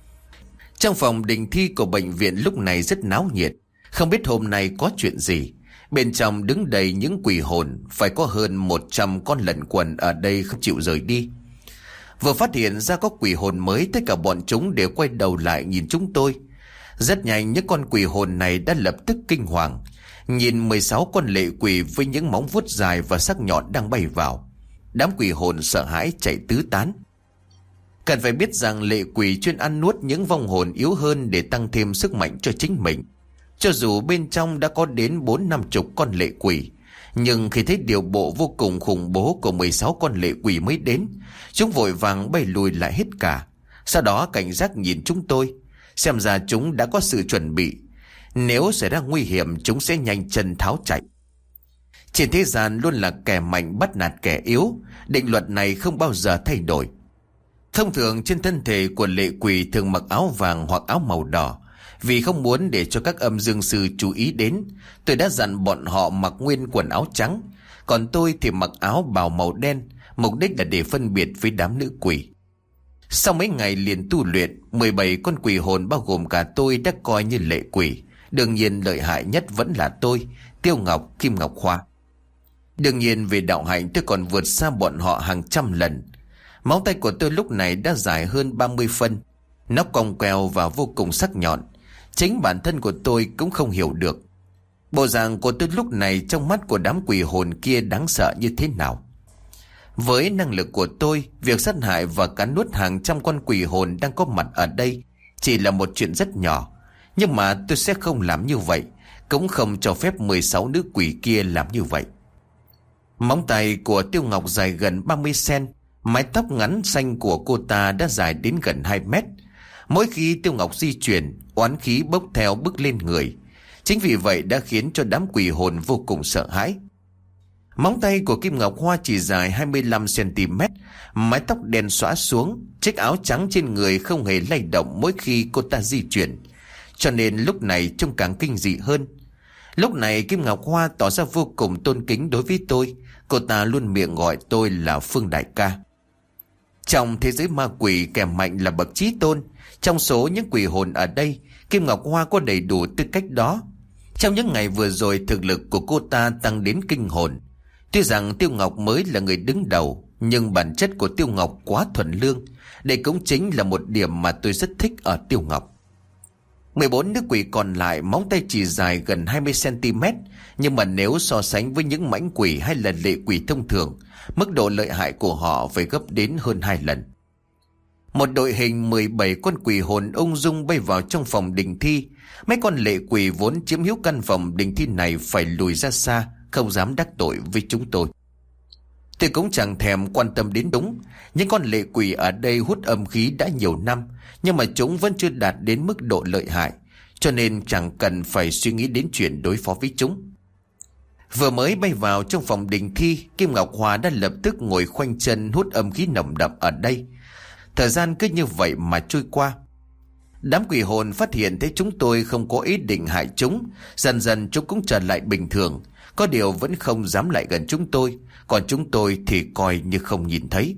S1: Trong phòng đình thi của bệnh viện lúc này rất náo nhiệt. Không biết hôm nay có chuyện gì. Bên trong đứng đầy những quỷ hồn. Phải có hơn 100 con lẩn quẩn ở đây không chịu rời đi. Vừa phát hiện ra có quỷ hồn mới, tất cả bọn chúng đều quay đầu lại nhìn chúng tôi. Rất nhanh những con quỷ hồn này đã lập tức kinh hoàng. Nhìn 16 con lệ quỷ với những móng vuốt dài và sắc nhọn đang bay vào. Đám quỷ hồn sợ hãi chạy tứ tán. Cần phải biết rằng lệ quỷ chuyên ăn nuốt những vong hồn yếu hơn để tăng thêm sức mạnh cho chính mình. Cho dù bên trong đã có đến 40-50 con lệ quỷ, nhưng khi thấy điều bộ vô cùng khủng bố của 16 con lệ quỷ mới đến, chúng vội vàng bay lùi lại hết cả. Sau đó cảnh giác nhìn chúng tôi. Xem ra chúng đã có sự chuẩn bị. Nếu xảy ra nguy hiểm chúng sẽ nhanh chân tháo chạy. Trên thế gian luôn là kẻ mạnh bắt nạt kẻ yếu. Định luật này không bao giờ thay đổi. Thông thường trên thân thể của lệ quỷ thường mặc áo vàng hoặc áo màu đỏ. Vì không muốn để cho các âm dương sư chú ý đến, tôi đã dặn bọn họ mặc nguyên quần áo trắng. Còn tôi thì mặc áo bào màu đen, mục đích là để phân biệt với đám nữ quỷ. Sau mấy ngày liền tu luyện, 17 con quỷ hồn bao gồm cả tôi đã coi như lệ quỷ. Đương nhiên lợi hại nhất vẫn là tôi, Tiêu Ngọc, Kim Ngọc Hoa. Đương nhiên về đạo hạnh tôi còn vượt xa bọn họ hàng trăm lần. Móng tay của tôi lúc này đã dài hơn 30 phân. Nó cong queo và vô cùng sắc nhọn. Chính bản thân của tôi cũng không hiểu được bộ dạng của tôi lúc này trong mắt của đám quỷ hồn kia đáng sợ như thế nào. Với năng lực của tôi, việc sát hại và cắn nuốt hàng trăm con quỷ hồn đang có mặt ở đây chỉ là một chuyện rất nhỏ. Nhưng mà tôi sẽ không làm như vậy, cũng không cho phép 16 nữ quỷ kia làm như vậy. Móng tay của Tiêu Ngọc dài gần 30 cm, mái tóc ngắn xanh của cô ta đã dài đến gần 2 mét. Mỗi khi Tiêu Ngọc di chuyển, oán khí bốc theo bức lên người. Chính vì vậy đã khiến cho đám quỷ hồn vô cùng sợ hãi. Móng tay của Kim Ngọc Hoa chỉ dài 25 cm, mái tóc đen xõa xuống, chiếc áo trắng trên người không hề lay động mỗi khi cô ta di chuyển, cho nên lúc này trông càng kinh dị hơn. Lúc này Kim Ngọc Hoa tỏ ra vô cùng tôn kính đối với tôi. Cô ta luôn miệng gọi tôi là Phương đại ca. Trong thế giới ma quỷ, kẻ mạnh là bậc chí tôn. Trong số những quỷ hồn ở đây, Kim Ngọc Hoa có đầy đủ tư cách đó. Trong những ngày vừa rồi, thực lực của cô ta tăng đến kinh hồn. Tuy rằng Tiêu Ngọc mới là người đứng đầu, nhưng bản chất của Tiêu Ngọc quá thuần lương. Đây cũng chính là một điểm mà tôi rất thích ở Tiêu Ngọc. 14 nữ quỷ còn lại móng tay chỉ dài gần 20 cm, nhưng mà nếu so sánh với những mãnh quỷ hay là lệ quỷ thông thường, mức độ lợi hại của họ phải gấp đến hơn 2 lần. Một đội hình 17 con quỷ hồn ung dung bay vào trong phòng đình thi. Mấy con lệ quỷ vốn chiếm hữu căn phòng đình thi này phải lùi ra xa, không dám đắc tội với chúng tôi. Tôi cũng chẳng thèm quan tâm đến đúng. Những con lệ quỷ ở đây hút âm khí đã nhiều năm, nhưng mà chúng vẫn chưa đạt đến mức độ lợi hại, cho nên chẳng cần phải suy nghĩ đến chuyện đối phó với chúng. Vừa mới bay vào trong phòng đình thi, Kim Ngọc Hoa đã lập tức ngồi khoanh chân hút âm khí nồng đậm ở đây. Thời gian cứ như vậy mà trôi qua. Đám quỷ hồn phát hiện thấy chúng tôi không có ý định hại chúng, dần dần chúng cũng trở lại bình thường. Có điều vẫn không dám lại gần chúng tôi, còn chúng tôi thì coi như không nhìn thấy.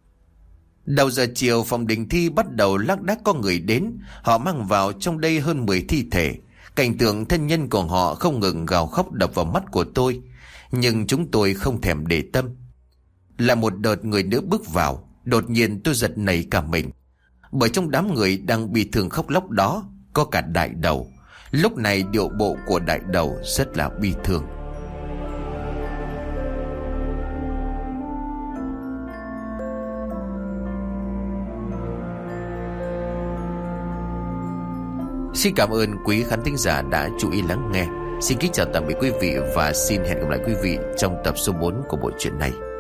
S1: Đầu giờ chiều, phòng đình thi bắt đầu lác đác có người đến. Họ mang vào trong đây hơn 10 thi thể. Cảnh tượng thân nhân của họ không ngừng gào khóc đập vào mắt của tôi, nhưng chúng tôi không thèm để tâm. Là một đợt người nữa bước vào, đột nhiên tôi giật nảy cả mình. Bởi trong đám người đang bị thương khóc lóc đó có cả đại đầu. Lúc này điệu bộ của đại đầu rất là bi thương. Xin cảm ơn quý khán thính giả đã chú ý lắng nghe. Xin kính chào tạm biệt quý vị và xin hẹn gặp lại quý vị trong tập số 4 của bộ truyện này.